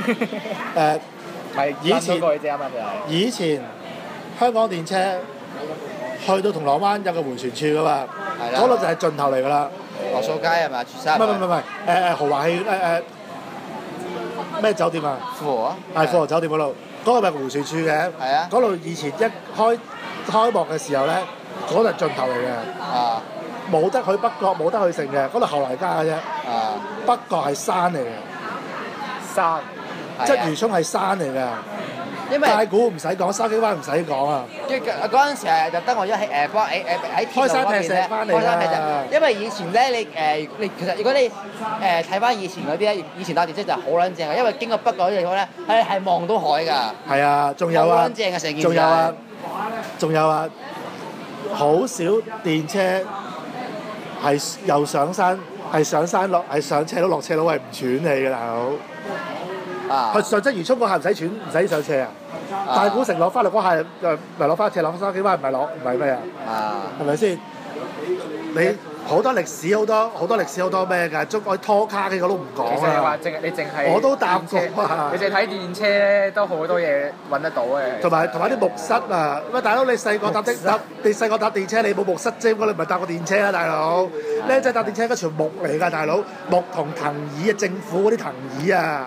以前香港電車去到銅鑼灣有個迴旋處㗎嘛，嗰度就係盡頭嚟㗎啦。 羅素街係咪？ 唔係豪華戲咩酒店啊？ 富豪啊， 係富豪酒店嗰度，嗰個咪迴旋處嘅。 係啊。 嗰度以前一開幕嘅時候咧，嗰度係盡頭嚟嘅。 啊。 冇得去北角，冇得去城嘅，嗰度後嚟加嘅啫。 啊。 北角係山嚟嘅。山。鰂魚涌係山嚟嘅。因為太古唔使講，筲箕灣唔使講啊。 嗰陣時係特登我喺幫喺鐵路嗰邊咧，開山劈石。因為以前咧你其實如果你睇翻以前嗰啲咧，以前搭電車就好撚正嘅，因為經過北角嗰啲地方咧係望到海㗎。係啊，仲有啊，好撚正嘅成件事。仲有啊，好少電車係又上山係上山落係上斜路落斜路係唔喘氣嘅大佬。 啊佢上鰂魚涌嗰下唔使喘，唔使上斜啊！大古城落翻嚟嗰下咪落翻斜落翻幾彎，唔係咩啊？係咪先？你好多歷史好多歷史好多咩㗎？中國拖卡嘅我都唔講其實你話啦。 你淨係我都搭過啊！ 你淨係睇電車咧，都好多嘢揾得到嘅。 同埋啲木塞啊！喂，大佬你細個搭電車，你冇木塞啫，你唔係搭過電車啊，大佬！僆仔搭電車嗰條木嚟㗎，大佬，木同藤椅啊，政府嗰啲藤椅啊，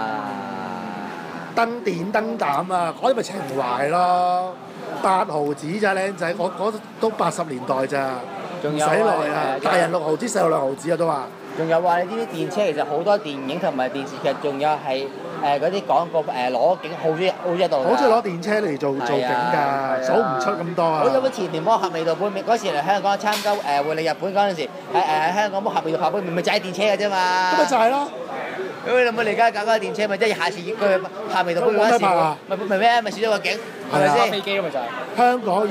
燈電燈膽啊，嗰啲咪情懷咯。8毫子咋僆仔，我都80年代咋，唔使耐啊！大人6毫子，細路2毫子啊都話。 仲有話你知唔知電車其實好多電影同埋電視劇，仲有係嗰啲廣告攞景好喺度。 好中意攞電車嚟做景㗎，數唔出咁多啊！ 好似嗰前年魔俠味道杯嗰時嚟香港參加換嚟日本嗰陣時，喺香港魔俠味道拍杯咪就係電車嘅啫嘛。 咁咪就係咯。 咁你冇而家搞嗰個電車咪即係下次佢拍味道杯嗰陣時，咪咩咪少咗個景，係咪先？ 飛機咯咪就係。 香港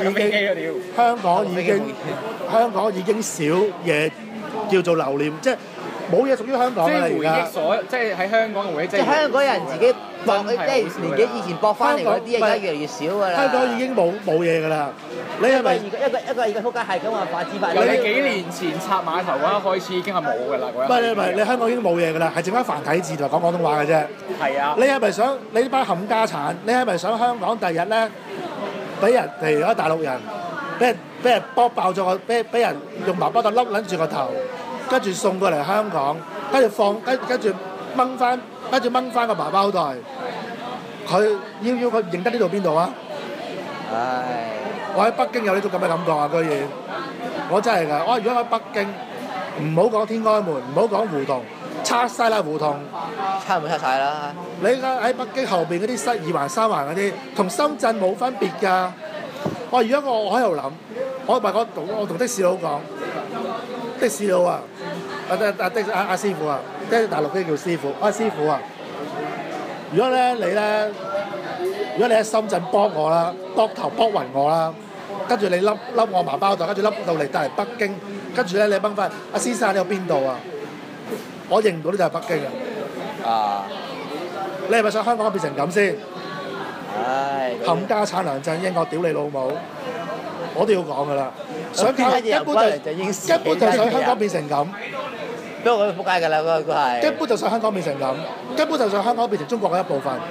已經少嘢叫做留念，即係冇嘢屬於香港即係啦而家。 回憶所，即係喺香港嘅回憶。 即係香港人自己博，即係年紀以前博翻嚟嗰啲，而家越嚟越少㗎啦。 香港已經冇嘢㗎啦。你係咪一個而家撲街係咁話發展？ 由你幾年前拆碼頭嗰一開始已經係冇㗎啦，嗰一。 唔係你香港已經冇嘢㗎啦，係剩翻繁體字同講廣東話嘅啫。 係啊。 你係咪想你呢班冚家產？你係咪想香港第日咧俾人譬如嗰大陸人俾人剝爆咗個俾人用麻包袋笠撚住個頭？跟住送過嚟香港，跟住掹翻個麻包袋，佢要佢認得呢度邊度啊？ 唉， 我喺北京有呢種咁嘅感覺啊！居然，我真係㗎！我如果喺北京，唔好講天安門，唔好講胡同，拆晒啦胡同， 差唔多拆晒啦。 你而家喺北京後邊嗰啲2環3環嗰啲，同深圳冇分別㗎。我喺度諗，我同的士佬講。的士佬啊，阿師傅啊，即係大陸嗰啲叫師傅。師傅啊，如果你喺深圳幫我啦，膊頭幫暈我啦，跟住你笠我麻包袋，跟住笠到嚟帶嚟北京，跟住咧你掹翻阿先生你有邊度啊？我認唔到呢就係北京啊！你係咪想香港變成咁先？ 唉， 冚家產梁振英，我屌你老母！我都要講㗎啦，想根本就想香港變成咁， 不過佢仆街㗎啦，嗰個係。 根本就想香港變成咁，根本就想香港變成中國嘅一部分。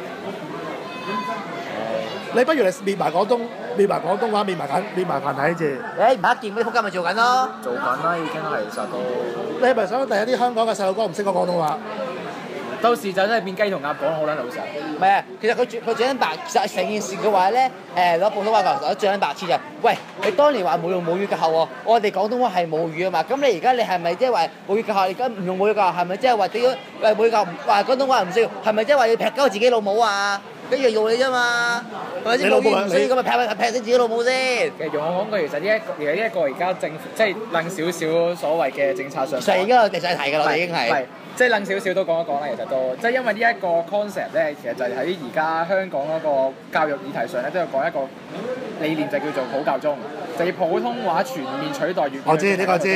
你不如你滅埋廣東話，滅埋繁體字。 你唔係一件嗰啲仆街咪做緊咯？ 做緊啦，已經係其實都。 你係咪想第一啲香港嘅細路哥唔識講廣東話？ 到時就真係變雞同鴨講好撚老實。 唔係啊，其實佢最撚白，其實成件事嘅話咧，攞普通話講最撚白痴就係，喂，你當年話冇用母語教學喎，我哋廣東話係母語啊嘛，咁你而家你係咪即係話母語教學？而家唔用母語教學，係咪即係話屌母語教話廣東話唔需要？係咪即係話要劈鳩自己老母啊？一樣用你啫嘛，係咪先？母語唔需要咁咪劈死自己老母先。 其實用我講句，其實呢一個而家政府即係撚少少所謂嘅政策上。 其實而家我哋想提㗎啦，我哋已經係。 即係撚少少都講一講啦，其實都即係因為呢一個 concept 咧，其實就係喺而家香港嗰個教育議題上咧，都有講一個理念，就叫做普教中，就以普通話全面取代粵語。 我知呢個知。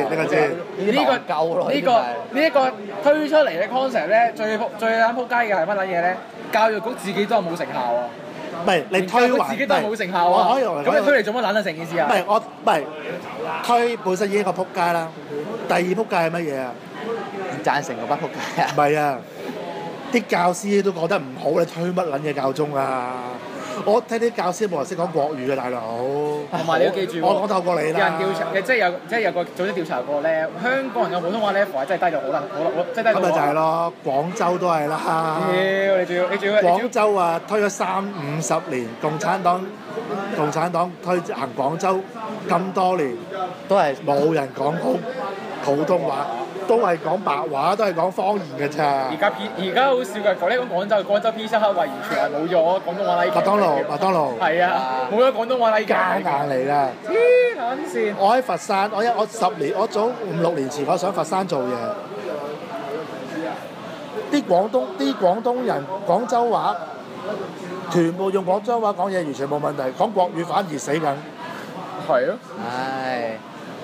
呢一個推出嚟嘅 concept 咧，最撚撲街嘅係乜撚嘢咧？教育局自己都係冇成效啊！ 唔係你推自己都係冇成效啊！咁你推嚟做乜撚啊？成件事啊？ 唔係推本身已經一個撲街啦。第二撲街係乜嘢啊？ 贊成嗰班撲街啊！ 唔係啊，啲教師都覺得唔好，你推乜撚嘢教宗啊？我聽啲教師冇人識講國語嘅大佬。 同埋你要記住， 我講透過你啦。 有人調查，即係有個組織調查過咧，香港人嘅普通話 level 係真係低到好真係低到。咁咪就係咯，廣州都係啦。 你仲要廣州啊，推咗30-50年，共產黨推行廣州咁多年，都係冇人講好普通話。都係講白話，都係講方言嘅咋。 而家好笑嘅，講呢講廣州 Pizza Hut 話完全係冇咗廣東話 like。麥當勞。係啊，冇咗廣東話 like。 加硬嚟啦！ 黐撚線。我喺佛山，我早5-6年前，我上佛山做嘢。啲廣東人廣州話，全部用廣州話講嘢，完全冇問題。講國語反而死緊。 係咯。 唉。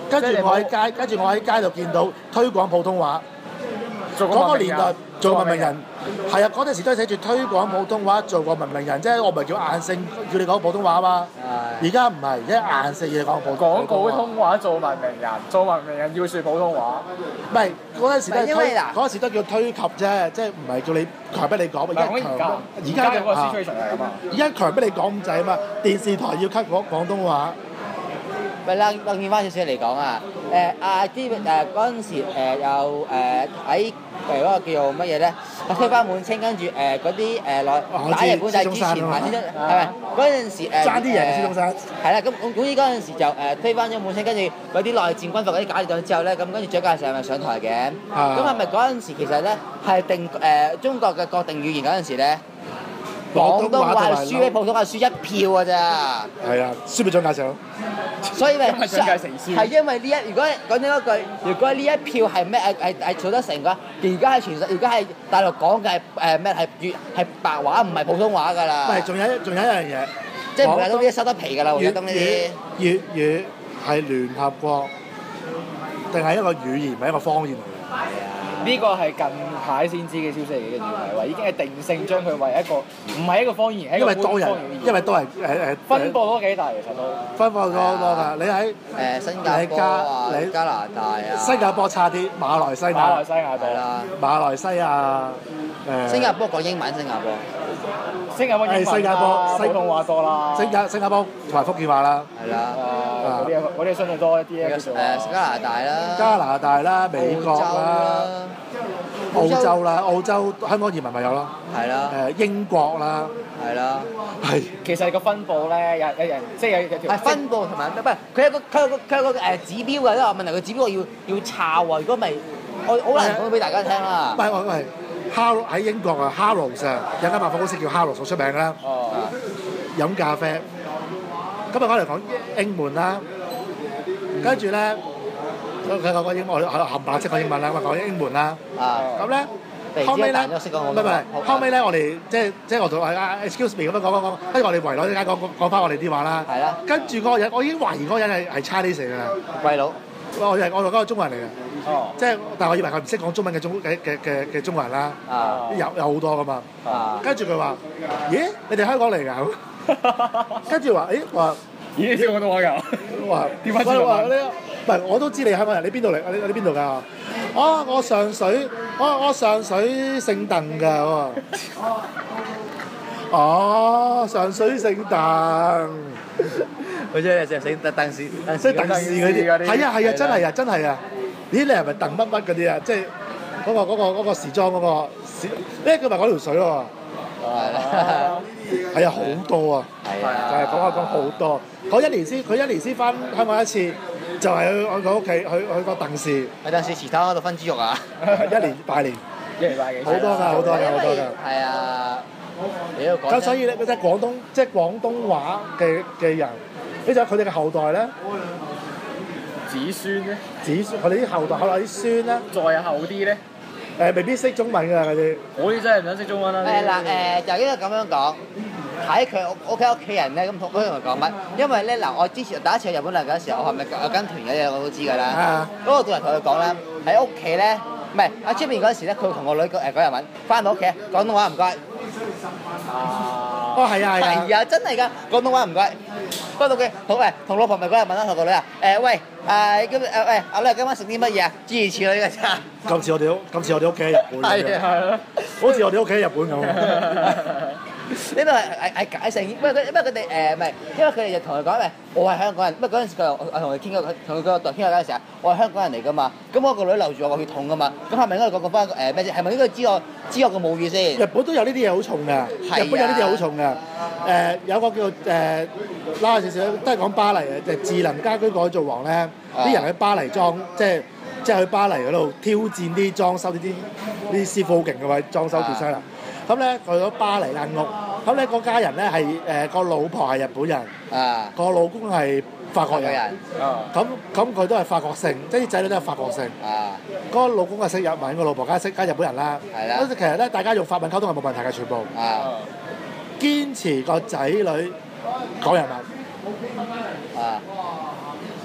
跟住我喺街度見到推廣普通話，嗰個年代做文明人，係啊，嗰陣時都係寫住推廣普通話做個文明人，即係我唔係叫硬性叫你講普通話嘛。而家唔係，而家硬性要你講講普通話做文明人，做文明人要説普通話。 唔係嗰陣時都係因為嗱嗰陣時都叫推及啫，即係唔係叫你強逼你講。而家嘅個 situation 係咁啊。 而家強逼你講咁滯啊嘛，電視台要 cut 廣東話。 咪啦，我見翻少少嚟講啊，嗰陣時又喺嗰個叫做乜嘢咧？推翻滿清，跟住嗰啲打日本仔之前係咪？嗰陣時爭啲贏孫中山。 係啦，咁總之嗰陣時就推翻咗滿清，跟住嗰啲內戰軍閥嗰啲解決咗之後咧，咁跟住蔣介石係咪上台嘅？咁係咪嗰陣時其實咧係定中國嘅國定語言嗰陣時咧？廣東話係輸俾普通話輸一票㗎咋。係啊，輸俾蔣介石。 所以咪蔣介石輸。 係因為呢如果講真嗰句，如果呢一票係咩係做得成嘅話，而家係大陸講嘅係咩係白話唔係普通話㗎啦。 唔係，仲有一樣嘢， 即係胡耀東呢啲收得皮㗎啦，胡耀東呢啲。 粵語係聯合國定係一個語言，唔係一個方言嚟嘅。 係啊。 呢個係近排先知嘅消息嚟嘅，原來話已經係定性將佢為一個唔係一個方言，係一個官方語言。 因為都係分佈都幾大，其實都分佈多㗎。你喺新加坡啊、加拿大啊。 新加坡差啲，馬來西亞係啦。 馬來西亞新加坡講英文，新加坡英文啦，普通話多啦。 新加坡同埋福建話啦。 係啦。 嗰啲相對多一啲咧。 加拿大啦。 美國啦。澳洲啦，澳洲香港移民咪有咯。 係啦。 英國啦。 係啦。 係。 其實個分佈咧，有人即係有條。 係分佈同埋唔係佢有個指標㗎，因為問題個指標要抄喎，如果咪我好難講俾大家聽啦。 唔係喺英國啊 ，Harrods 啊，有間百貨公司叫 Harrods 好出名啦。飲咖啡。今日我嚟講英文啦，跟住咧。佢講英文，我冚唪唥識講英文啦，咁講英文啦。咁咧後尾咧，後尾咧，我哋即係我同excuse me 咁樣講，跟住我哋圍內啲講翻我哋啲話啦。 係啦。跟住嗰個人，我已經懷疑嗰個人係 Chinese 嚟㗎啦。 鬼佬。 我同嗰個中國人嚟嘅。即係，但係我以為佢唔識講中文嘅中國人啦。有好多㗎嘛。跟住佢話：咦，你哋香港嚟㗎？跟住話：話。 咦，識廣東話㗎？ 話點解知㗎？唔係，我都知你香港人，你邊度嚟？你邊度㗎？我上水，我上水姓鄧㗎。上水姓鄧。 佢真係姓鄧氏， 即係鄧氏嗰啲。係啊，真係啊！咦，你係咪鄧乜乜嗰啲啊？即係嗰個時裝嗰個時，佢咪嗰條水喎。係啊，好多啊！就係講好多。佢一年先翻香港一次，就係去佢屋企，去個鄧氏。 去鄧氏祠堂嗰度分豬肉啊！ 一年拜年。好多㗎。 係啊。 咁所以咧，即係廣東話嘅人，呢就佢哋嘅後代咧， 子孫咧， 佢哋啲後代啲孫咧， 再後啲咧， 未必識中文㗎佢哋。 我啲真係唔想識中文啦。 就應該咁樣講，睇佢屋企人咧，咁同佢講乜？因為咧我之前第一次去日本嚟嗰時候，我係咪有跟團嘅嘢我都知㗎啦。嗰個導遊同佢講咧，喺屋企咧，唔係喺出邊嗰時咧，佢同個女講日文，翻到屋企廣東話唔該。 係啊， 真係㗎，廣東話唔該。翻到屋企同老婆咪講日文啦，同個女喂，阿女今晚食啲乜嘢啊？諸如此類㗎咋。 今次我哋屋企喺日本。係啊，好似我哋屋企喺日本咁。 呢度係解釋，因為佢哋唔係，因為佢哋就同佢講我係香港人，嗰陣時我同佢傾過，同佢個代傾過嗰陣時我係香港人嚟㗎嘛，咁我個女留住我個血統㗎嘛，咁係咪應該講翻咩啫？係咪應該知我個母語先？日本都有呢啲嘢好重㗎，日本有呢啲嘢好重㗎。有個叫拉少少，都係講巴黎嘅，智能家居改造王咧，啲人喺巴黎即係去巴黎嗰度挑戰啲裝修啲師傅好勁嘅喎，裝修傑西啦。咁咧去咗巴黎間屋，咁咧嗰家人咧係個老婆係日本人，個老公係法國人，咁佢都係法國姓，即係啲仔女都係法國姓。嗰個老公係識日文，個老婆梗係識日本人啦。咁其實咧，大家用法文溝通係冇問題嘅，全部。堅持個仔女講日文。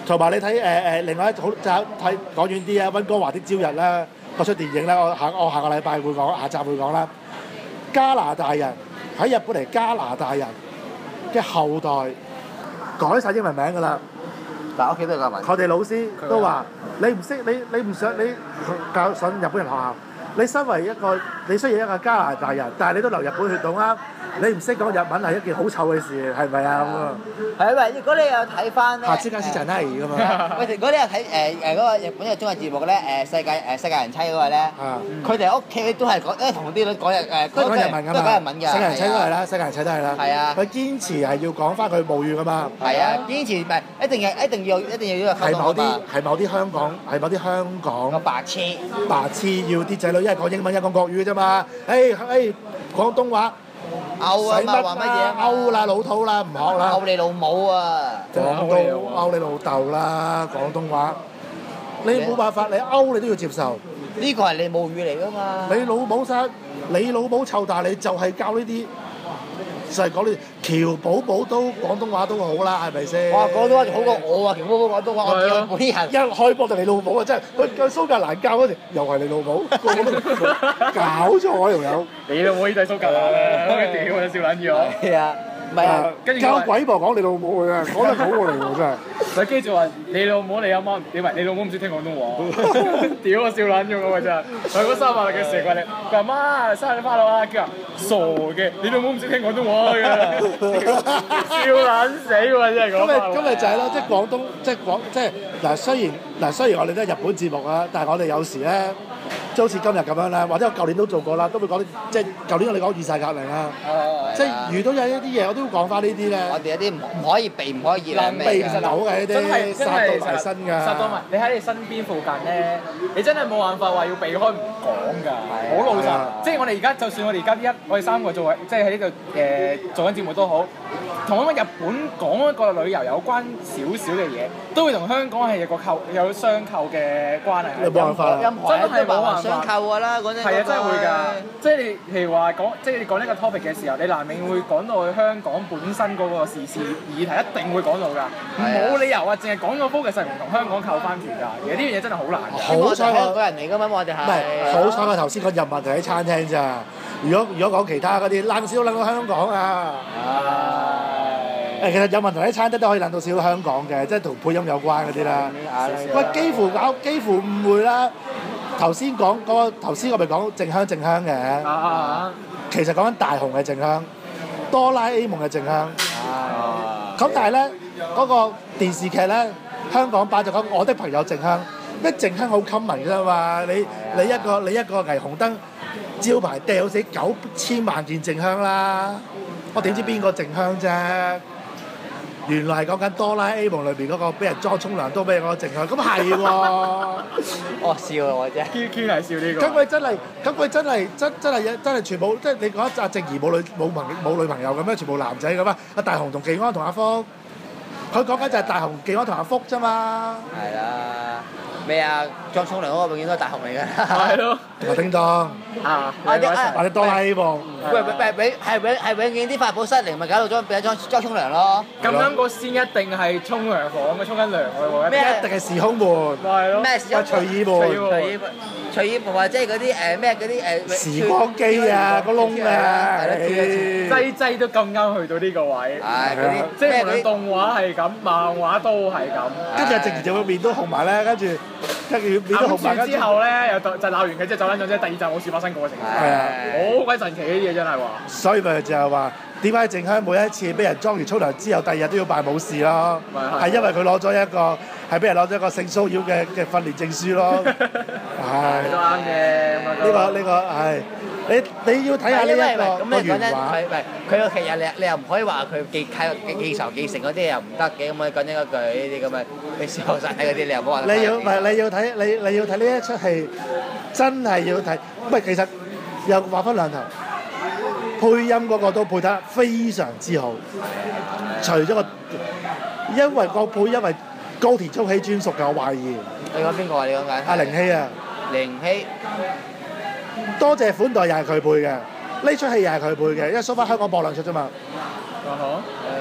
同埋你睇另外一好就睇講遠啲啊，溫哥華的朝日啦，嗰出電影咧，我下個禮拜會講，下集會講啦。加拿大人喺日本嚟加拿大人嘅後代改晒英文名㗎啦。 嗱，屋企都有個文。 我哋老師都話：你唔識你唔想你教上日本人學校，你身為一個你雖然一個加拿大人，但係你都流日本血統啊！你唔識講日文係一件好臭嘅事，係咪啊？咁啊， 係喂，如果你有睇翻咧， 下次間先陳拉兒㗎嘛。 喂，如果你有睇嗰個日本嘅綜藝節目咧，世界人妻嗰個咧，佢哋屋企都係講，同啲女講都講日文㗎嘛。 都講日文㗎。 世界人妻都係啦，世界人妻都係啦。 係啊。 佢堅持係要講翻佢母語㗎嘛。 係啊，堅持唔係一定要呢個係某啲香港個白痴要啲仔女一係講英文一係講國語啫嘛。廣東話。 勾啊嘛，話乜嘢？ 勾啦，老土啦，唔學啦。 勾你老母啊！ 勾你老豆啦，廣東話。你冇辦法，你勾你都要接受。 呢個係你母語嚟㗎嘛？ 你老母臭，但係你就係教呢啲，就係講呢啲。喬寶寶都廣東話都好啦，係咪先？ 哇，廣東話仲好過我啊！喬寶寶廣東話，我叫本地人。 一開波就你老母啊！真係佢蘇格蘭教嗰時又係你老母，個個都搞錯啊！條友。 你老母呢對蘇格蘭啊！屌啊，笑撚咗。 係啊。唔係啊， 跟住教鬼婆講你老母嘅，講得好過嚟喎真係。 佢跟住話你老母你阿媽，你老母唔識聽廣東話，屌我笑撚咗咁啊真係。佢嗰300嘅時過嚟，佢話媽生日快樂啊，佢話傻嘅，你老母唔識聽廣東話嘅，笑撚死喎真係講。 咁咪就係咯，即係廣東，即係嗱雖然我哋都係日本節目啊，但係我哋有時咧。即係好似今日咁樣啦，或者我舊年都做過啦，都會講啲即係舊年我哋講雨傘革命啦，即係遇到有一啲嘢我都會講翻呢啲咧。 我哋有啲唔可以避唔可以避唔到嘅呢啲，殺到埋身㗎。 殺到埋，你喺你身邊附近咧，你真係冇辦法話要避開唔講㗎，好老實。即係我哋而家，就算我哋而家我哋3個做即係喺呢度做緊節目都好，同日本講一個旅遊有關少少嘅嘢，都會同香港係有相扣嘅關係。 你冇辦法啦， 真係冇辦法。 相扣㗎啦，嗰陣。 係啊，真係會㗎。即係你譬如話講，即係你講呢個 topic 嘅時候，你難免會講到去香港本身嗰個時事議題，一定會講到㗎。冇理由啊，淨係講個 focus 係唔同香港扣翻住㗎。其實呢樣嘢真係好難㗎。 好彩香港人嚟㗎嘛，我哋係。 唔係，好彩我頭先講日文就喺餐廳咋。如果講其他嗰啲，爛少撚到香港啊！其實有問題喺餐廳都可以撚到少香港嘅，即係同配音有關嗰啲啦。喂，幾乎誤會啦。頭先我咪講靜香嘅，其實講緊大雄嘅靜香，哆啦 A 夢嘅靜香。咁但係咧，嗰個電視劇咧，香港版就講我的朋友靜香，咩靜香好 common 㗎嘛？你一個霓虹燈招牌掉死9000萬件靜香啦，我點知邊個靜香啫？原來係講緊哆啦 A 夢裏邊嗰個俾人裝沖涼都俾人嗰個靜香，咁係喎。 我笑啊！我真係。 Q 係笑呢個。 咁佢真係全部，即係你講阿靜怡冇女朋友咁樣，全部男仔咁啊！阿大雄同技安同阿福，佢講緊就係大雄、技安同阿福啫嘛。 係啦。咩啊？裝沖涼嗰個永遠都係大雄嚟㗎。 係咯。 同埋叮當。或者哆啦 A 夢。 係永遠啲法寶失靈，咪搞到俾人裝沖涼咯。 咁啱個先一定係沖涼房嘅，沖緊涼嘅喎。 一定係時空門。 係咯。 咩時空？ 隨意門。 隨意門或者係嗰啲咩嗰啲時光機啊，個窿啊， 擠都咁啱去到呢個位。 係嗰啲， 即係無論動畫係咁，漫畫都係咁。 跟住阿靜怡就會面都紅埋咧，跟住面都紅埋。 之後咧又就鬧完佢之後走撚咗啫，第2集冇事發生過嘅情況。係啊，好鬼神奇呢啲嘢真係話。所以咪就係話點解靜香每一次俾人裝完沖涼之後，第2日都要扮冇事咯？係因為佢攞咗一個係俾人攞咗一個性騷擾嘅訓練證書咯。係。 都啱嘅。 呢個係你要睇下呢一個個原話。 佢個劇日你又唔可以話佢記仇記成嗰啲又唔得嘅，咁啊講真嗰句呢啲咁嘅你小學生睇嗰啲你又唔好話。你要睇呢一出戲，真係要睇。唔係其實又話分兩頭。配音嗰個都配得非常之好，除咗因為個配音係高田充希專屬嘅，我懷疑。 你講邊個啊？你講緊？ 阿凌希啊。 凌希。 多謝款待又係佢配嘅，呢出戲又係佢配嘅，因為蘇翻香港播2出啫嘛。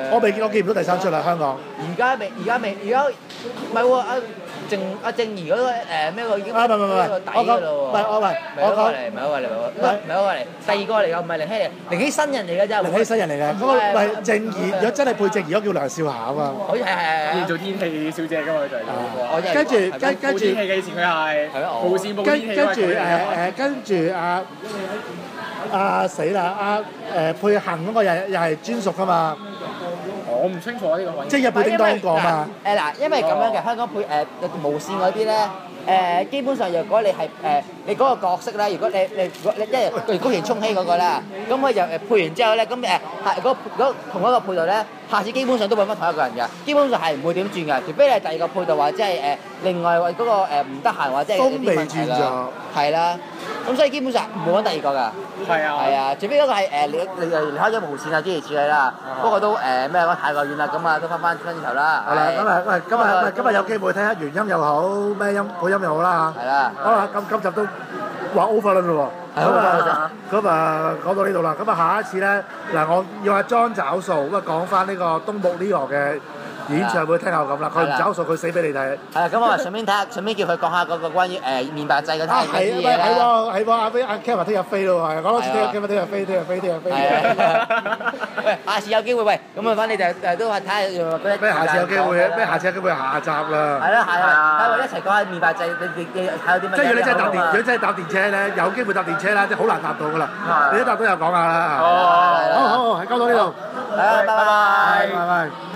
我見唔到第三出啦，香港。 而家未，唔係喎，阿正義嗰個咩個已經唔係， 底㗎咯喎。 唔係我唔係我嚟，第二個嚟㗎，唔係凌希嚟，凌希新人嚟㗎咋。 凌希新人嚟嘅，嗰個唔係正義，如果真係配正義，嗰個叫梁少霞啊嘛。 好似係要做天氣小姐㗎嘛，佢就係嗰個。 跟住報天氣嘅以前佢係無線報天氣跟住死啦配行嗰個又係專屬㗎嘛。 我唔清楚呢個位。 即係日本叮當講嘛。 嗱，因為咁樣嘅香港配無線嗰啲咧，基本上若果你係你嗰個角色咧，如果你即係譬如高田充希嗰個啦，咁佢就配完之後咧，咁同一個配道咧，下次基本上都揾翻同一個人嘅，基本上係唔會點轉嘅，除非你係第二個配道或者係另外嗰個唔得閒或者係有啲問題啦，係啦，咁所以基本上唔會揾第二個㗎。係啊，除非嗰個係你離開咗無線啊之類處理啦，不過都咩講太過遠啦，咁啊都翻轉頭啦。 係啦，今日有機會睇下原音又好，咩音配音又好啦嚇。 係啦。 好啦，今集都話 over 啦咯喎。咁啊講到呢度啦，咁啊下一次咧嗱，我要阿莊找數，咁啊講翻呢個東木呢個嘅演唱會聽下咁啦，佢唔找數，佢死俾你睇。 係啊，咁我順便叫佢講下嗰個關於麵包製嗰啲嘢啦。 係喎，阿 Kevin 聽日飛咯喎，講多次Kevin聽日飛。 喂，下次有機會喂，咁啊，反正你都係睇下嗰啲。 咩下次有機會？下集啦。 係啦，睇我一齊講下麵包製，你睇到啲乜？ 即係如果你真係搭電車咧，有機會搭電車啦，即係好難搭到噶啦。你一搭都有講下啦。好，係交到呢度。 拜拜。 拜拜。